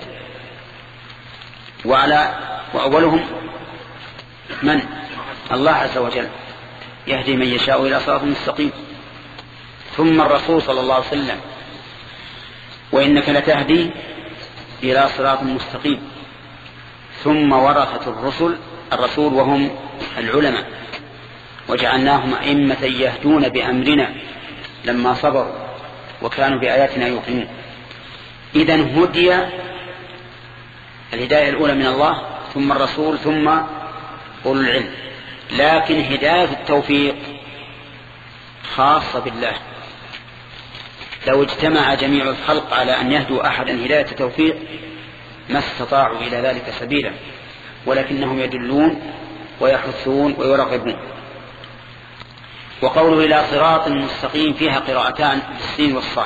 وعلى وأولهم من؟ الله عز وجل يهدي من يشاء إلى صراط مستقيم، ثم الرسول صلى الله عليه وسلم وإنك لتهدي إلى صراط مستقيم، ثم ورثة الرسل الرسول وهم العلماء، وجعلناهم أئمة يهدون بأمرنا لما صبروا وكانوا بآياتنا يوقنون. إذن هدي الهداية الأولى من الله، ثم الرسول، ثم أولو العلم. لكن هداية التوفيق خاصة بالله. لو اجتمع جميع الخلق على أن يهدوا أحدا هداية التوفيق ما استطاعوا إلى ذلك سبيلا، ولكنهم يدلون ويحثون ويرغبون. وقوله إلى صراط مستقيم فيها قراءتان بالسين والصاد،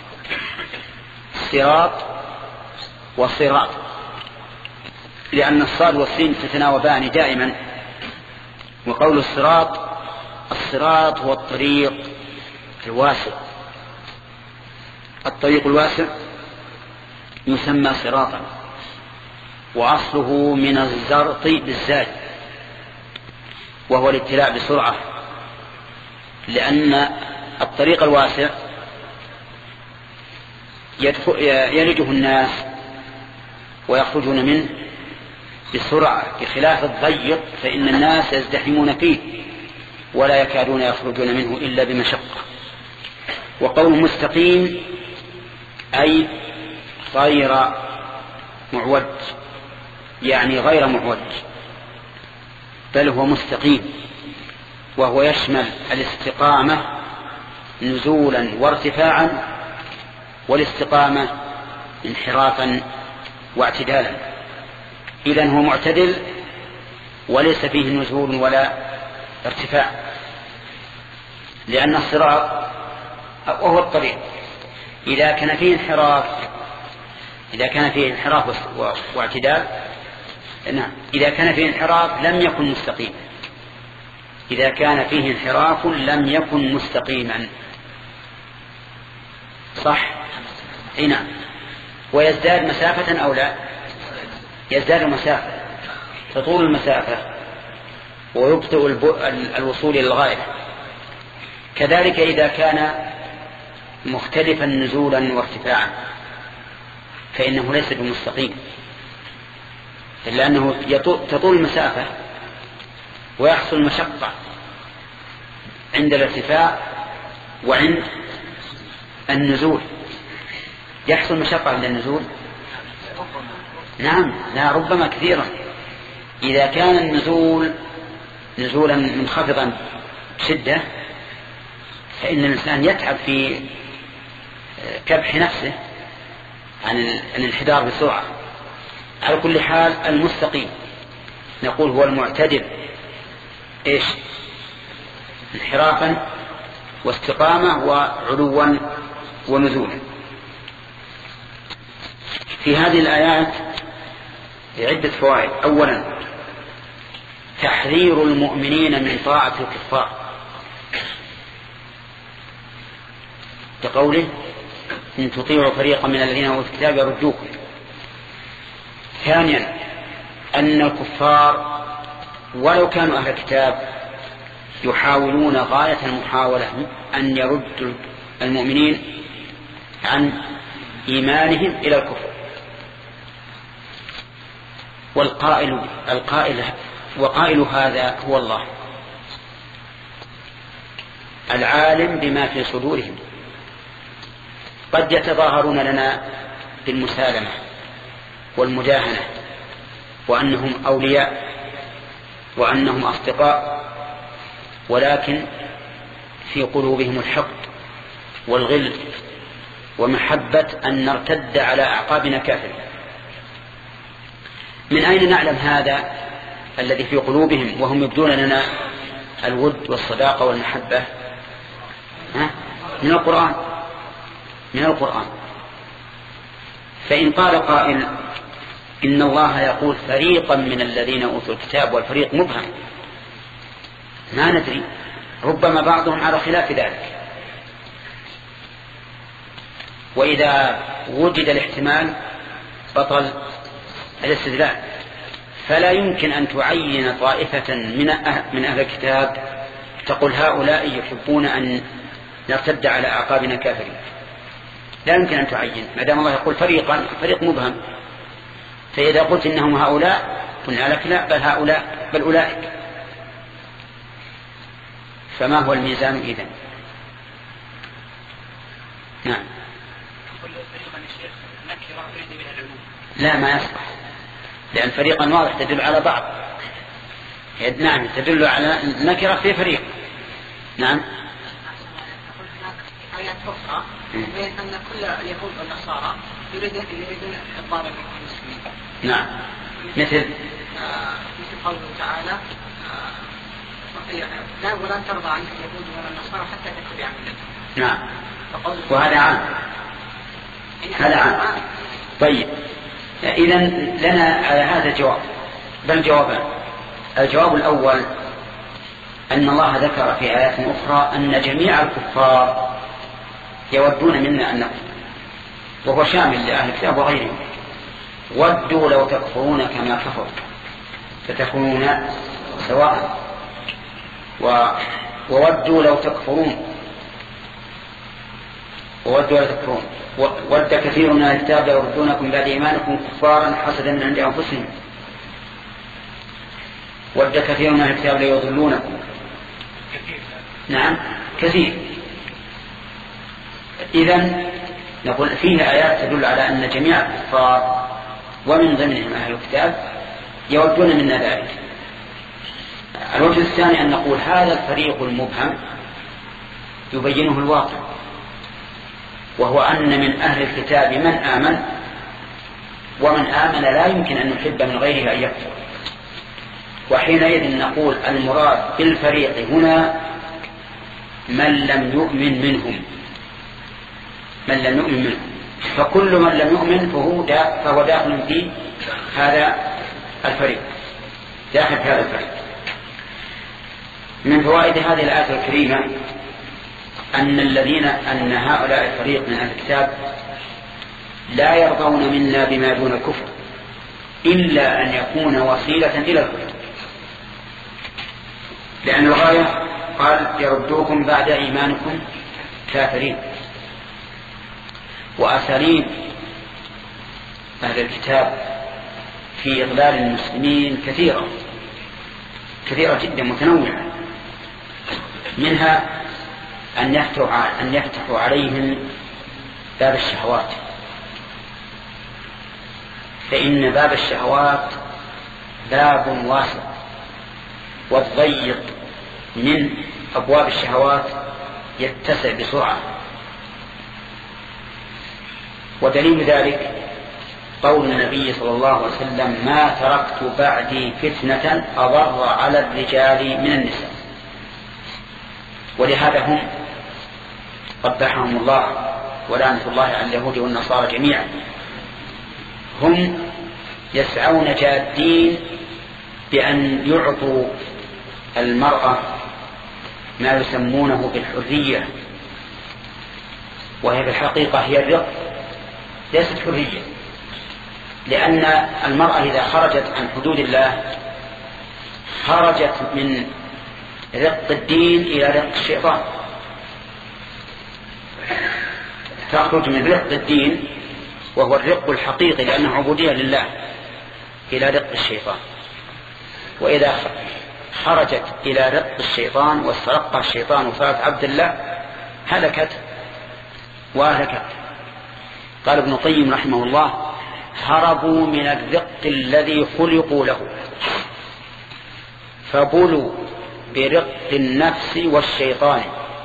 صراط وصراط، لأن الصاد والسين تتناوبان دائما. وقول الصراط الصراط هو الطريق الواسع، الطريق الواسع يسمى صراطا، وأصله من الزرط بالزاد، وهو الابتلاء بسرعة، لأن الطريق الواسع يلجه الناس ويخرجون منه بسرعة، بخلاف الضيق فإن الناس يزدحمون فيه ولا يكادون يخرجون منه إلا بمشقة. وقول مستقيم أي غير معوج، يعني غير معوج، بل هو مستقيم، وهو يشمل الاستقامة نزولا وارتفاعا، والاستقامة انحرافا واعتدالا. إذن هو معتدل وليس فيه نزول ولا ارتفاع، لأن الصراط وهو الطريق إذا كان فيه انحراف إذا كان فيه انحراف واعتدال نعم إذا كان فيه انحراف لم يكن مستقيما، إذا كان فيه انحراف لم يكن مستقيما. صح؟ اي نعم. ويزداد مسافة أو لا؟ يزداد مسافة، تطول المسافة ويبطئ الوصول إلى الغاية. كذلك إذا كان مختلفا نزولا وارتفاعا فإنه ليس بمستقيم، لأنه تطول المسافة ويحصل مشقة عند الارتفاع وعند النزول. يحصل مشقة عند النزول، نعم، لا ربما كثيرا. إذا كان النزول نزولا منخفضا بشدة فإن الإنسان يتعب في كبح نفسه عن الانحدار بسرعة. على كل حال المستقيم نقول هو المعتدل إيش؟ انحرافا واستقامة وعلوا ونزولا. في هذه الآيات عدة فوائد. أولا تحذير المؤمنين من طاعة الكفار كقوله إن تطيعوا فريقا من الذين أوتوا الكتاب يردوكم. ثانيا أن الكفار ولو كانوا أهل الكتاب يحاولون غاية المحاولة أن يردوا المؤمنين عن إيمانهم إلى الكفر. والقائل القائل وقائل هذا هو الله العالم بما في صدورهم. قد يتظاهرون لنا بالمسالمة والمداهنة وأنهم أولياء وأنهم أصدقاء، ولكن في قلوبهم الحقد والغل ومحبة أن نرتد على أعقابنا كافرين. من أين نعلم هذا الذي في قلوبهم وهم يبدون لنا الود والصداقة والمحبة؟ ها؟ من القرآن من القرآن. فإن قال قائل إن الله يقول فريقا من الذين أوتوا الكتاب والفريق مبهم، ما ندري، ربما بعضهم على خلاف ذلك. وإذا وجد الاحتمال بطل الاستدلال. فلا يمكن أن تعين طائفة من من أهل الكتاب تقول هؤلاء يحبون أن نرتد على أعقابنا كافرين. لا يمكن أن تعين ما دام الله يقول فريقا، فريق مبهم. فإذا قلت إنهم هؤلاء قلنا لك لا، بل هؤلاء بل أولئك. فما هو الميزان إذن؟ نعم. لا، ما يصلح، لأن فريقا واضح تدل على بعض. نعم، تدل على نكرة في فريق. نعم. آيات أخرى بين أن كل اليهود والنصارى يريدون يريدون إضرار المسلمين. نعم. مثل مثل قوله تعالى لا ولا ترضى عنك اليهود ولا النصارى حتى تتبع ملتهم. نعم. وهذا عام. هذا عام. طيب، إذن لنا على هذا جواب، بل جوابان. الجواب الأول أن الله ذكر في آيات أخرى أن جميع الكفار يودون منا أن نكفر، وهو شامل لأهل الكتاب وغيرهم. ودوا لو تكفرون كما كفروا فتكونون سواء، وودوا لو تكفرون وودوا لو تكفرون ود كثير من الكتاب يردونكم بعد إيمانكم كفارا حسدا من عند أنفسهم ود كثير من الكتاب ليضلونكم. نعم، كثير. إذن نقول فيه آيات تدل على أن جميع الكفار ومن ضمنهم أهل الكتاب يودون منا ذلك. الوجه الثاني أن نقول هذا الفريق المبهم يبينه الواقع، وهو أن من أهل الكتاب من آمن، ومن آمن لا يمكن أن نحب من غيره أن يكفر. وحينئذ نقول المراد بالفريق هنا من لم يؤمن منهم، من لم يؤمن منهم. فكل من لم يؤمن فهو, دا فهو داخل في هذا الفريق، داخل في هذا الفريق. من فوائد هذه الآية الكريمة أن الذين أن هؤلاء الفريق من أهل الكتاب لا يرضون منا بما دون الكفر إلا أن يكون وسيلة إلى الكفر، لأن الغاية قال يردوكم بعد إيمانكم كافرين. وأساليب أهل الكتاب في إضلال المسلمين كثيرة كثيرة جدا متنوعة، منها أن يفتحوا أن يفتحوا عليهم باب الشهوات، فإن باب الشهوات باب واسع، والضيق من أبواب الشهوات يتسع بسرعة. ودليل ذلك قول النبي صلى الله عليه وسلم: ما تركت بعدي فتنة أضر على الرجال من النساء. ولهذا هم قبحهم الله ولعنة الله على اليهود والنصارى جميعا، هم يسعون جادين بأن يعطوا المرأة ما يسمونه بالحرية، وهي في الحقيقة هي الرق، ليست حرية، لأن المرأة إذا خرجت عن حدود الله خرجت من رق الدين إلى رق الشيطان، تخرج من رق الدين وهو الرق الحقيقي لأنه عبودية لله إلى رق الشيطان. وإذا خرجت إلى رق الشيطان واسترقها الشيطان وصارت عبد الله هلكت وهلكت. قال ابن القيم رحمه الله: هربوا من الرق الذي خلقوا له فبلوا برق النفس والشيطان.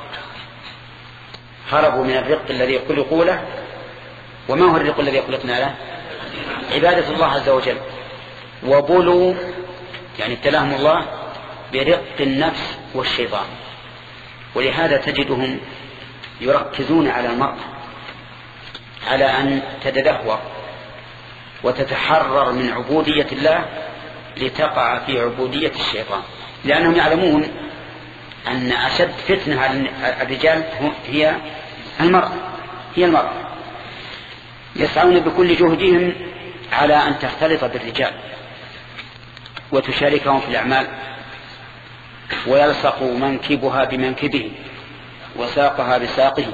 هربوا من الرق الذي خلقوا له. وما هو الرق الذي خلقنا له؟ عبادة الله عز وجل. وبلوا يعني ابتلاهم الله برق النفس والشيطان. ولهذا تجدهم يركزون على المرأة على أن تتدهور وتتحرر من عبودية الله لتقع في عبودية الشيطان، لأنهم يعلمون أن أشد فتنة على الرجال هي المرأة هي المرأة يسعون بكل جهدهم على أن تختلط بالرجال وتشاركهم في الأعمال، ويلصق منكبها بمنكبه وساقها بساقه،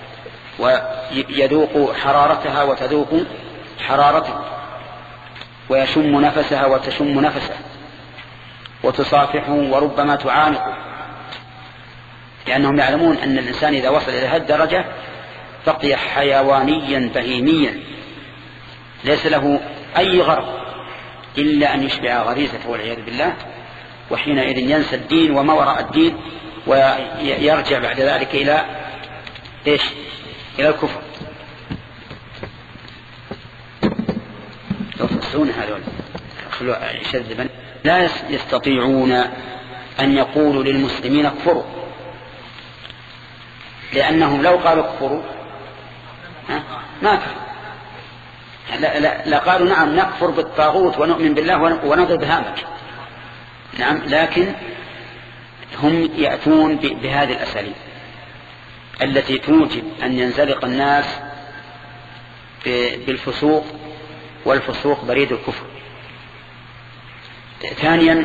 ويذوق حرارتها وتذوق حرارته، ويشم نفسها وتشم نفسه، وتصافحه وربما تعانقه، لأنهم يعلمون أن الإنسان إذا وصل إلى هذه الدرجة بقي حيوانيا بهيميا ليس له أي غرض إلا أن يشبع غريزته والعياذ بالله، وحينئذ ينسى الدين وما وراء الدين ويرجع بعد ذلك إلى إيش؟ إلى الكفر. يفصلون هذول لا يستطيعون أن يقولوا للمسلمين اكفروا، لأنهم لو قالوا اكفروا ما كفروا. لا, لا, لا قالوا نعم نكفر بالطاغوت ونؤمن بالله ونضرب هامك، نعم، لكن هم يأتون بهذه الأساليب التي توجب أن ينزلق الناس بالفسوق، والفسوق بريد الكفر. ثانيا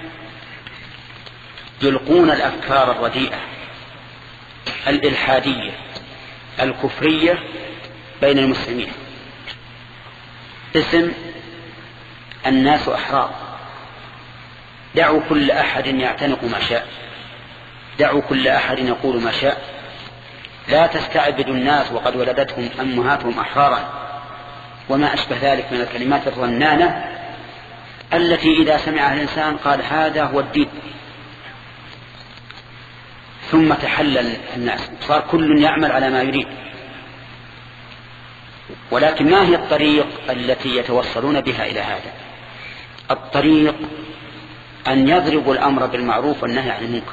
يلقون الأفكار الرديئة الإلحادية الكفرية بين المسلمين اسم الناس أحرار، دعوا كل أحد يعتنق ما شاء، دعوا كل أحد يقول ما شاء، لا تستعبدوا الناس وقد ولدتهم أمهاتهم أحرارا، وما أشبه ذلك من الكلمات الرنانة التي إذا سمعها الإنسان قال هذا هو الدين، ثم تحلل الناس، صار كل يعمل على ما يريد. ولكن ما هي الطريق التي يتوصلون بها إلى هذا؟ الطريق أن يضربوا الأمر بالمعروف والنهي عن المنكر،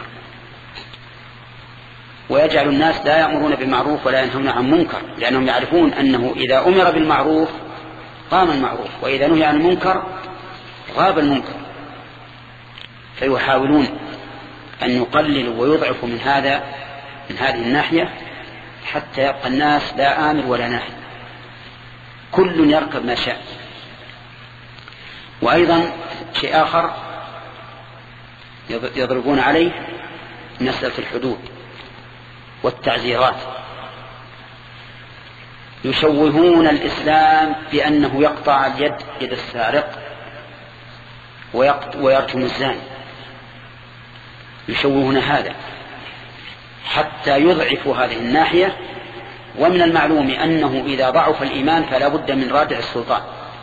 ويجعل الناس لا يأمرون بالمعروف ولا ينهون عن منكر، لأنهم يعرفون أنه إذا أمر بالمعروف قام المعروف، وإذا نهي عن المنكر غاب المنكر. فيحاولون أن يقللوا ويضعفوا من هذا من هذه الناحية حتى يبقى الناس لا آمر ولا ناهي، كل يركب ما شاء. وأيضا شيء آخر يضربون عليه مسألة الحدود والتعزيرات، يشوهون الإسلام بأنه يقطع اليد يد السارق ويرجم الزاني، يشوهون هذا حتى يضعفوا هذه الناحية. ومن المعلوم أنه إذا ضعف الإيمان فلا بد من رادع السلطان،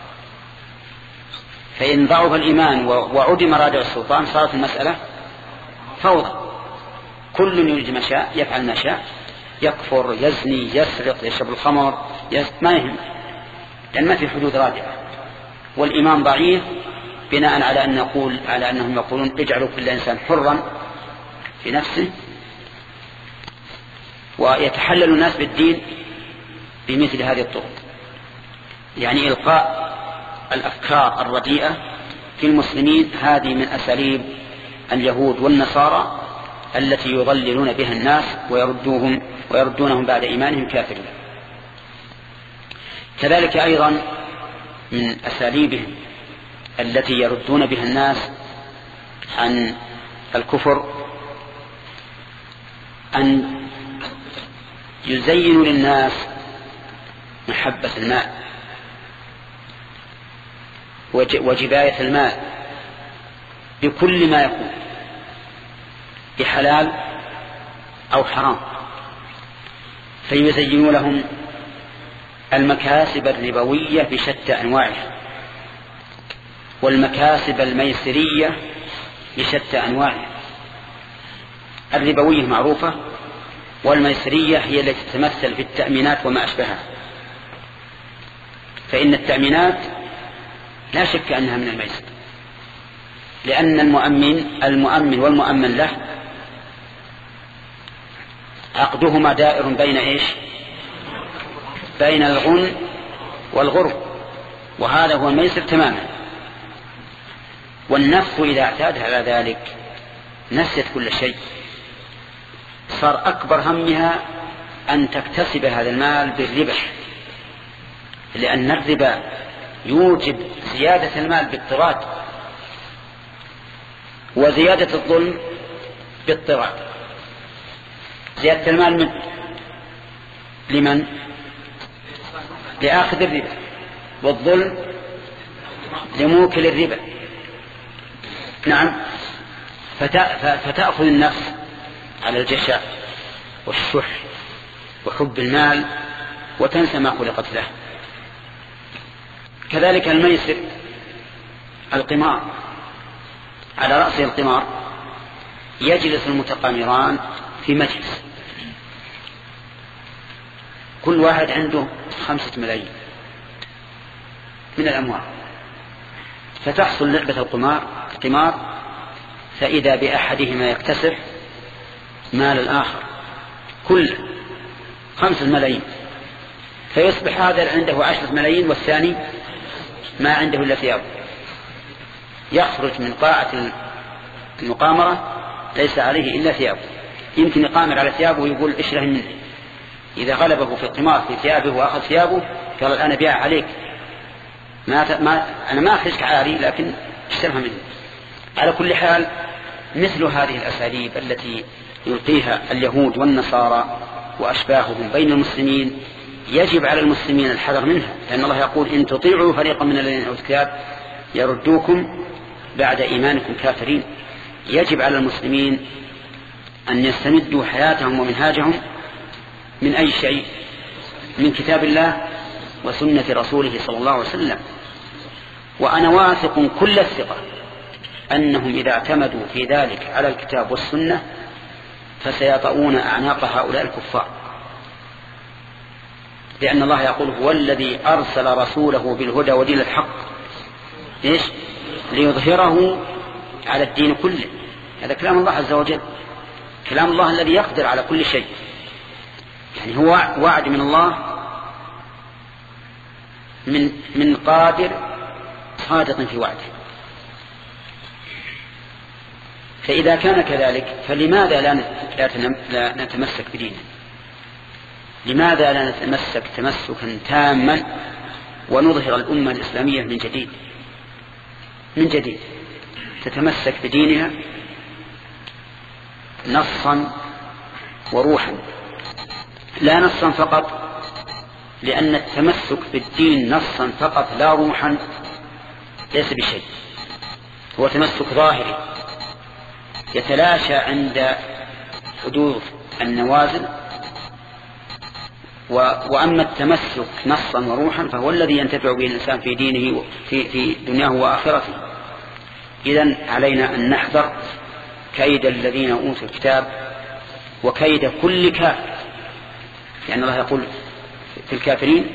فإن ضعف الإيمان وعدم رادع السلطان صارت المسألة فوضى، كل يريد ما شاء يفعل ما شاء، يكفر يزني يسرق يشرب الخمر ما يهم، لأن ما في حدود رادعة. والإيمان ضعيف بناء على أن نقول على أنهم يقولون اجعلوا كل إنسان حرا في نفسه، ويتحلل الناس بالدين بمثل هذه الطرق، يعني إلقاء الأفكار الرديئة في المسلمين. هذه من أساليب اليهود والنصارى التي يضللون بها الناس ويردوهم ويردونهم بعد إيمانهم كافرين. كذلك أيضا من أساليبهم التي يردون بها الناس عن الكفر أن يزينوا للناس محبة المال وجباية المال بكل ما يكون، بحلال أو حرام، فيزينوا لهم المكاسب الربوية بشتى أنواعها والمكاسب الميسرية بشتى أنواعها. الربوية معروفة، والميسرية هي التي تتمثل في التأمينات وما أشبهها. فإن التأمينات لا شك أنها من الميسر، لأن المؤمن المؤمن والمؤمن له عقدهما دائر بين إيش؟ بين الغن والغرب، وهذا هو الميسر تماما. والنفس إذا اعتاد على ذلك نسيت كل شيء، صار أكبر همها أن تكتسب هذا المال بالربح، لأن الربا يوجب زيادة المال باضطراد وزيادة الظلم باضطراد. زيادة المال من لمن؟ لآخذ الربا، والظلم لموكل الربا. نعم، فتأخذ النفس على الجشع والشح وحب المال وتنسى ما خلقت له. كذلك الميسر القمار، على رأس القمار يجلس المتقامران في مجلس، كل واحد عنده خمسة ملايين من الأموال، فتحصل لعبة القمار القمار فإذا بأحدهما يكتسب مال الآخر كله خمسة ملايين، فيصبح هذا عنده عشرة ملايين والثاني ما عنده إلا ثيابه. يخرج من قاعة المقامرة ليس عليه إلا ثيابه، يمكن يقامر على ثيابه ويقول اشره منه. إذا غلبه في القمار في ثيابه وأخذ ثيابه قال الآن بيع عليك، ما ما أنا ما أخرجك عاري لكن اشترها منه. على كل حال مثل هذه الأساليب التي يلقيها اليهود والنصارى وأشباههم بين المسلمين يجب على المسلمين الحذر منها، لأن الله يقول إن تطيعوا فريقا من الذين أوتوا الكتاب يردوكم بعد إيمانكم كافرين. يجب على المسلمين أن يستمدوا حياتهم ومنهاجهم من أي شيء؟ من كتاب الله وسنة رسوله صلى الله عليه وسلم. وأنا واثق كل الثقة أنهم إذا اعتمدوا في ذلك على الكتاب والسنة فسيطؤون أعناق هؤلاء الكفار، لأن الله يقول هو الذي أرسل رسوله بالهدى ودين الحق إيش؟ ليظهره على الدين كله. هذا كلام الله عز وجل، كلام الله الذي يقدر على كل شيء، يعني هو وعد من الله من من قادر صادق في وعده. فإذا كان كذلك فلماذا لا لا نتمسك بديننا؟ لماذا لا نتمسك تمسكا تاما ونظهر الأمة الإسلامية من جديد من جديد تتمسك بدينها نصا وروحا، لا نصا فقط، لأن التمسك بالدين نصا فقط لا روحا ليس بشيء، هو تمسك ظاهري يتلاشى عند حدوث النوازل، وأما التمسك نصا وروحا فهو الذي ينتفع به الإنسان في دينه في, في دنياه وآخرته. إذن علينا أن نحذر كيد الذين أوتوا الكتاب وكيد كل كافر، يعني الله يقول في الكافرين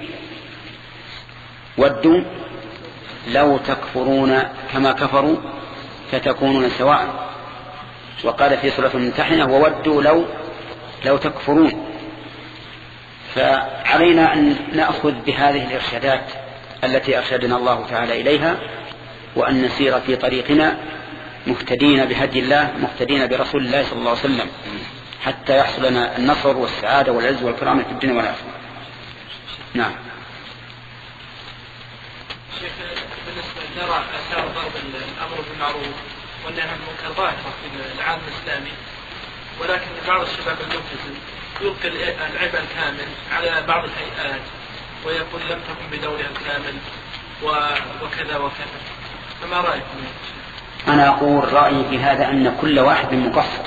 ودوا لو تكفرون كما كفروا فتكونون سواء، وقال في سورة الممتحنة وودوا لو لو تكفرون. فعلينا أن نأخذ بهذه الإرشادات التي أرشدنا الله تعالى إليها، وأن نسير في طريقنا مهتدين بهدي الله مهتدين برسول الله صلى الله عليه وسلم حتى يحصل لنا النصر والسعادة والعز والكرامة في الدنيا والآخرة. نعم. شيخ بالنسبة نرى آثار ضرب الأمر بالمعروف والنهي عن المنكر ظاهرة في العالم الإسلامي، ولكن بعض الشباب الملتزم يلقي العبء الكامل على بعض الهيئات ويقول لم تقم بدورها الكامل وكذا وكذا، فما رأيكم؟ أنا أقول رأيي في هذا أن كل واحد مقصر،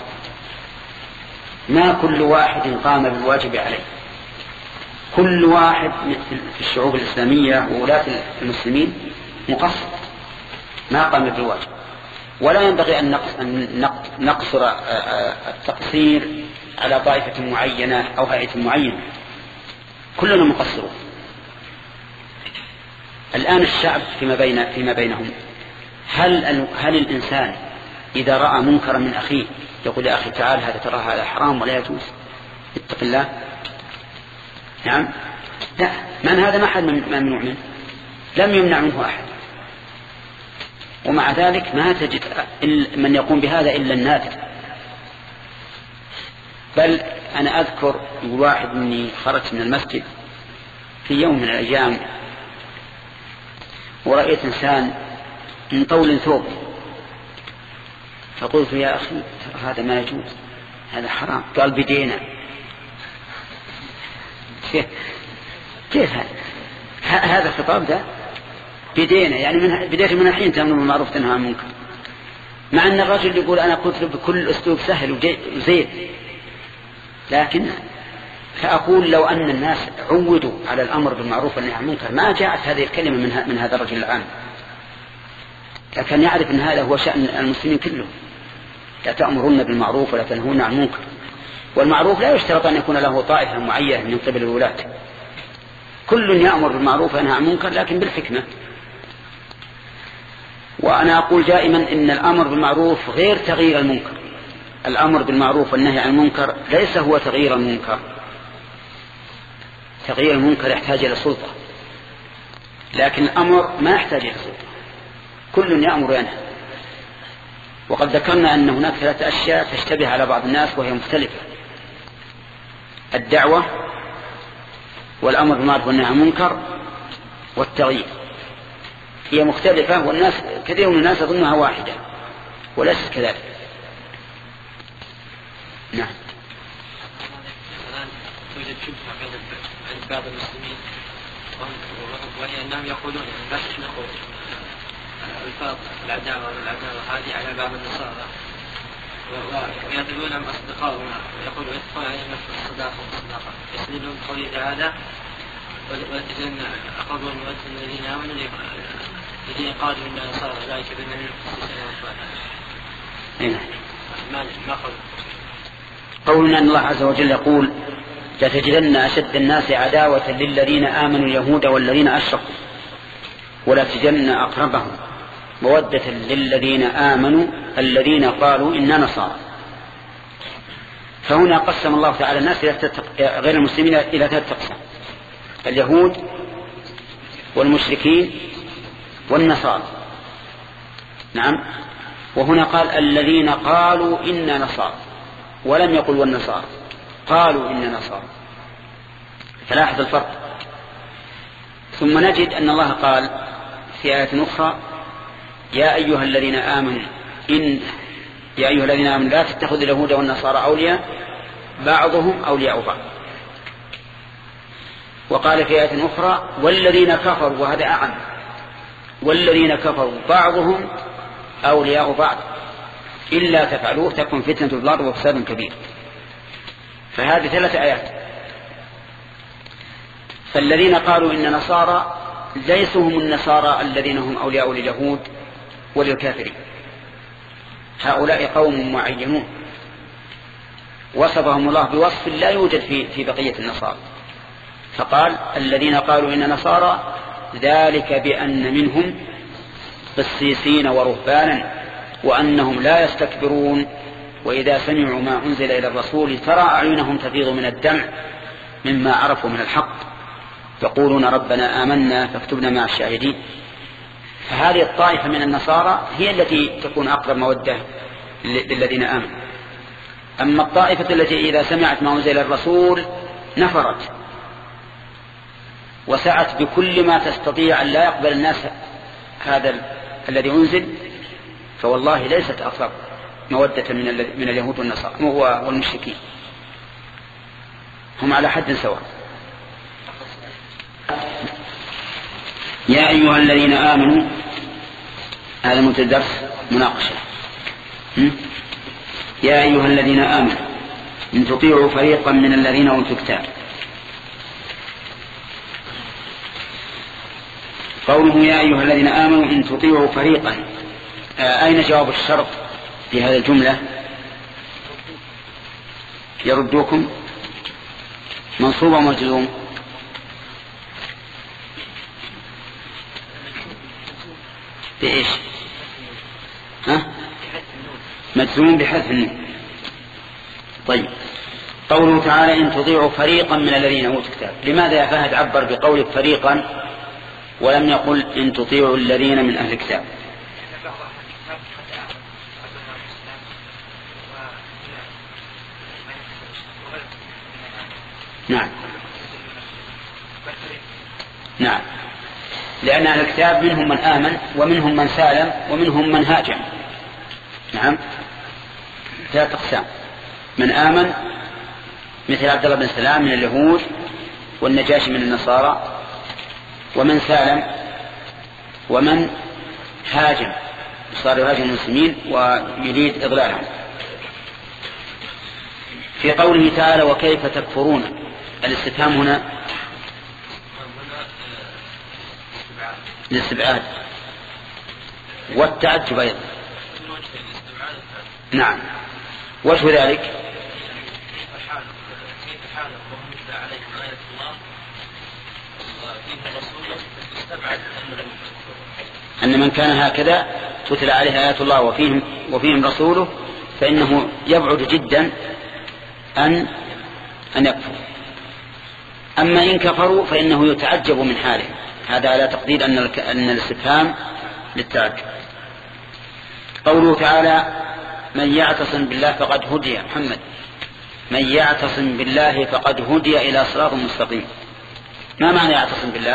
ما كل واحد قام بالواجب عليه، كل واحد في الشعوب الإسلامية وولاة المسلمين مقصر ما قام بالواجب، ولا ينبغي أن نقصر التقصير على طائفة معينة أو هيئة معينة، كلنا مقصرون. الآن الشعب فيما بين فيما بينهم، هل هل الإنسان إذا رأى منكرا من أخيه يقول يا أخي تعال هذا ترى هذا حرام ولا يجوز اتق الله؟ نعم، لا، من هذا ما حد ممنوع منه، لم يمنع منه أحد، ومع ذلك ما تجد من يقوم بهذا إلا النادر. بل أنا أذكر واحد مني خرجت من المسجد في يوم من الأيام ورأيت إنسان من طول ثوب، فقلت يا أخي هذا ما يجوز، هذا حرام. قال بدينا. كيف هذا؟ هذا خطاب ده بدينا، يعني من بداية من الحين تأمر بالمعروف تنهى عن المنكر، مع أن الرجل يقول أنا قلت بكل أسلوب سهل وزين. لكن فأقول لو أن الناس عودوا على الأمر بالمعروف والنهي عن المنكر ما جاءت هذه الكلمة من, من هذا الرجل الآن، لكن يعرف أن هذا هو شأن المسلمين كلهم، لا تأمرون بالمعروف ولا تنهون عن المنكر. والمعروف لا يشترط أن يكون له طائفة معينة من قبل الولاة، كل يأمر بالمعروف وينهى عن المنكر لكن بالحكمة. وأنا أقول دائما إن الأمر بالمعروف غير تغيير المنكر، الأمر بالمعروف والنهي عن المنكر ليس هو تغيير المنكر، تغيير المنكر يحتاج إلى سلطة، لكن الأمر ما يحتاج إلى سلطة، كل يأمر وينهى. وقد ذكرنا أن هناك ثلاثة أشياء تشتبه على بعض الناس وهي مختلفة: الدعوة والأمر بالمعروف والنهي عن المنكر والتغيير. هي مختلفة والناس كثير من الناس يظنها واحدة وليست كذلك. نعم. الآن توجد شبهة عند بعض المسلمين وهي أنهم يقولون لا تشنقوا الفاظ العداوة والعداوة هذه على بعض النصارى ويعتبرونهم أصدقاؤنا ويقولوا يدخلون عليهم نفس الصداقة والصداقة، يستدلون بقول هذا ويتجن أقربوا المؤمنين الذين آمنوا الذين قالوا إن النصارى ذلك بما منهم ما ما قالوا. قولنا أن الله عز وجل يقول لتجدن أشد الناس عداوة للذين آمنوا اليهود والذين أشركوا ولا تجدن أقربهم مودة للذين آمنوا الذين قالوا إننا نصارى. فهنا قسم الله تعالى الناس غير المسلمين إلى ثلاثة أقسام: اليهود والمشركين والنصارى. نعم. وهنا قال الذين قالوا إن نصارى، ولم يقل والنصارى، قالوا إن نصارى، فلاحظ الفرق. ثم نجد أن الله قال في آية أخرى يا أيها الذين آمنوا إن يا أيها الذين آمنوا لا تتخذوا اليهود والنصارى أولياء بعضهم أولياء بعض. وقال في آية أخرى والذين كفروا، وهذا أعم، والذين كفروا بعضهم أولياء بعض إلا تفعلوه تكن فتنة في الأرض وفساد كبير. فهذه ثلاث آيات. فالذين قالوا إن نصارى ليسوا هم النصارى الذين هم أولياء لليهود وللكافرين، هؤلاء قوم معينون وصفهم الله بوصف لا يوجد في في بقية النصارى. فقال الذين قالوا إن نصارى ذلك بأن منهم قسيسين ورهبانا وأنهم لا يستكبرون وإذا سمعوا ما أنزل إلى الرسول ترى أعينهم تفيض من الدمع مما عرفوا من الحق يقولون ربنا آمنا فاكتبنا مع الشاهدين. فهذه الطائفة من النصارى هي التي تكون أقرب مودة للذين آمنوا. أما الطائفة التي إذا سمعت ما أنزل إلى الرسول نفرت وسعت بكل ما تستطيع أن لا يقبل الناس هذا الذي أنزل، فوالله ليست أقرب مودة من من اليهود والنصارى والمشركين، هم على حد سواء. يا أيها الذين آمنوا، هذا متدرس مناقشة. يا أيها الذين آمنوا إن تطيعوا فريقا من الذين أوتوا الكتاب. قوله يا أيها الذين آمنوا إن تطيعوا فريقا، آه أين جواب الشرط في هذه الجملة؟ يردوكم منصوب ومجزوم. بإيش؟ ها؟ مجزوم بحذف النون. طيب قوله تعالى إن تطيعوا فريقا من الذين أوتوا الكتاب، لماذا يا فهد عبر بقول فريقا ولم يقل إن تطيعوا الذين من أهل الكتاب؟ نعم نعم لأن أهل الكتاب منهم من آمن ومنهم من سالم ومنهم من هاجم. نعم ثلاث أقسام: من آمن مثل عبد الله بن سلام من اليهود والنجاشي من النصارى، ومن سالم، ومن هاجم صار يهاجم المسلمين ويريد إضلالهم. في قوله تعالى وكيف تكفرون، الاستفهام هنا للاستبعاد والتعجب أيضا. نعم وجه ذلك أن من كان هكذا تتلى عليه آيات الله وفيهم, وفيهم رسوله فإنه يبعد جدا أن أن يكفر. أما إن كفروا فإنه يتعجب من حاله. هذا على تقدير أن أن الاستفهام للتعجب. قوله تعالى من يعتصم بالله فقد هدي. محمد من يعتصم بالله فقد هدي إلى صراط مستقيم. ما معنى يعتصم بالله؟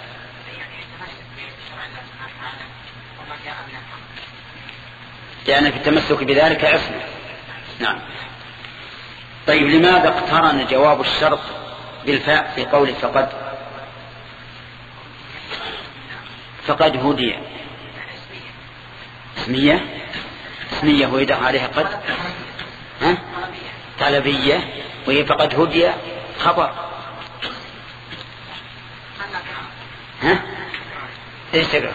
لأن في التمسك بذلك عصمة. نعم. طيب لماذا اقترن جواب الشرط بالفاء في قوله فقد فقد هدي؟ اسمية اسمية ويدخل عليها قد ها؟ طلبية، وهي فقد هدي خبر. ها ايش تقرأ؟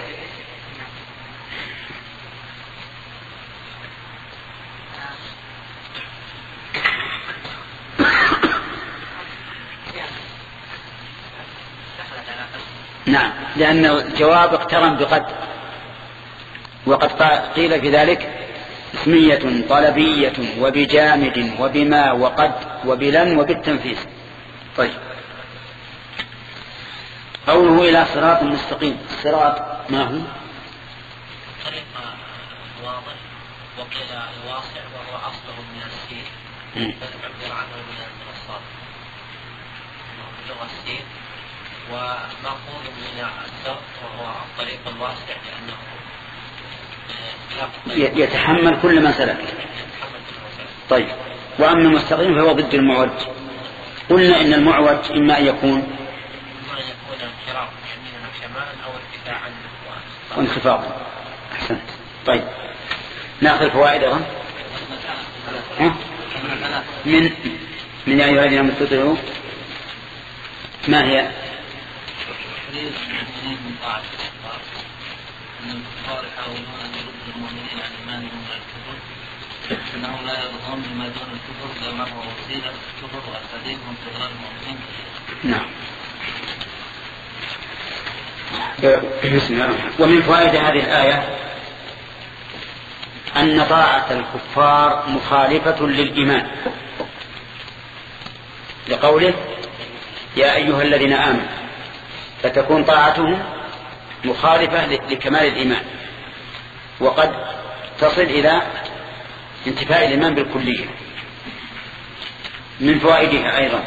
نعم لأن الجواب اقترن بقد، وقد قيل في ذلك اسمية طلبية وبجامد وبما وقد وبلن وبالتنفيذ. طيب قوله إلى صراط مستقيم، الصراط ما هو؟ طريق واضح وقيل الواسع وهو أصله من السين فنعبر عنه من الصاد اللغة السين، ومأخوذ من السوق وهو الطريق الواسع لأنه يتحمل كل ما سلك. طيب، وأما المستقيم فهو ضد المعوج. قلنا إن المعوج إما أن يكون إما أن يكون انحراف يمينا أو شمالا أو ارتفاعا وانخفاضا. أحسنت. طيب، نأخذ فوائد أيضا من من أيها الذين آمنوا اتقوا. ما هي؟ تحريض المؤمنين من طاعة الكفار، أن الكفار يحاولون أن يردوا المؤمنين عن إيمانهم من الكفر، أنهم لا يرضون بما دون الكفر إلا ما هو وسيلة الكفر والسبيل من استغلال المؤمنين. نعم. ومن فوائد هذه الآية أن طاعة الكفار مخالفة للإيمان، لقوله يا أيها الذين آمنوا، فتكون طاعتهم مخالفة لكمال الإيمان، وقد تصل إلى انتفاء الإيمان بالكلية. من فوائدها أيضا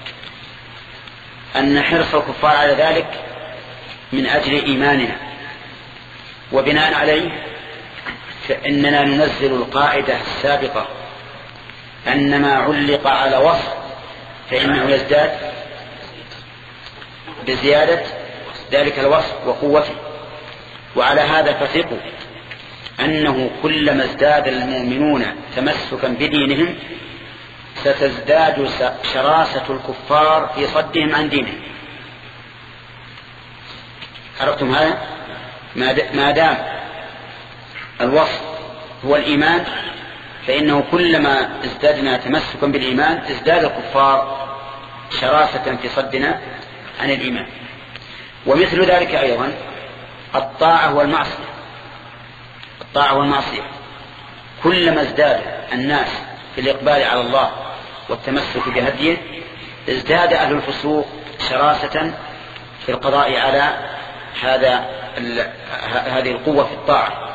أن حرص الكفار على ذلك من أجل إيماننا، وبناء عليه فإننا ننزل القاعدة السابقة أن ما علق على وصف فإنه يزداد بزيادة ذلك الوصف وقوته. وعلى هذا فثقوا أنه كلما ازداد المؤمنون تمسكا بدينهم ستزداد شراسة الكفار في صدهم عن دينهم. عرفتم هذا؟ ما دام الوصف هو الإيمان فإنه كلما ازدادنا تمسكا بالإيمان ازداد الكفار شراسة في صدنا عن الإيمان. ومثل ذلك أيضا الطاعة والمعصية. الطاعة والمعصية كلما ازداد الناس في الإقبال على الله والتمسك بهديه ازداد أهل الفسوق شراسة في القضاء على هذا هذه القوة في الطاعة.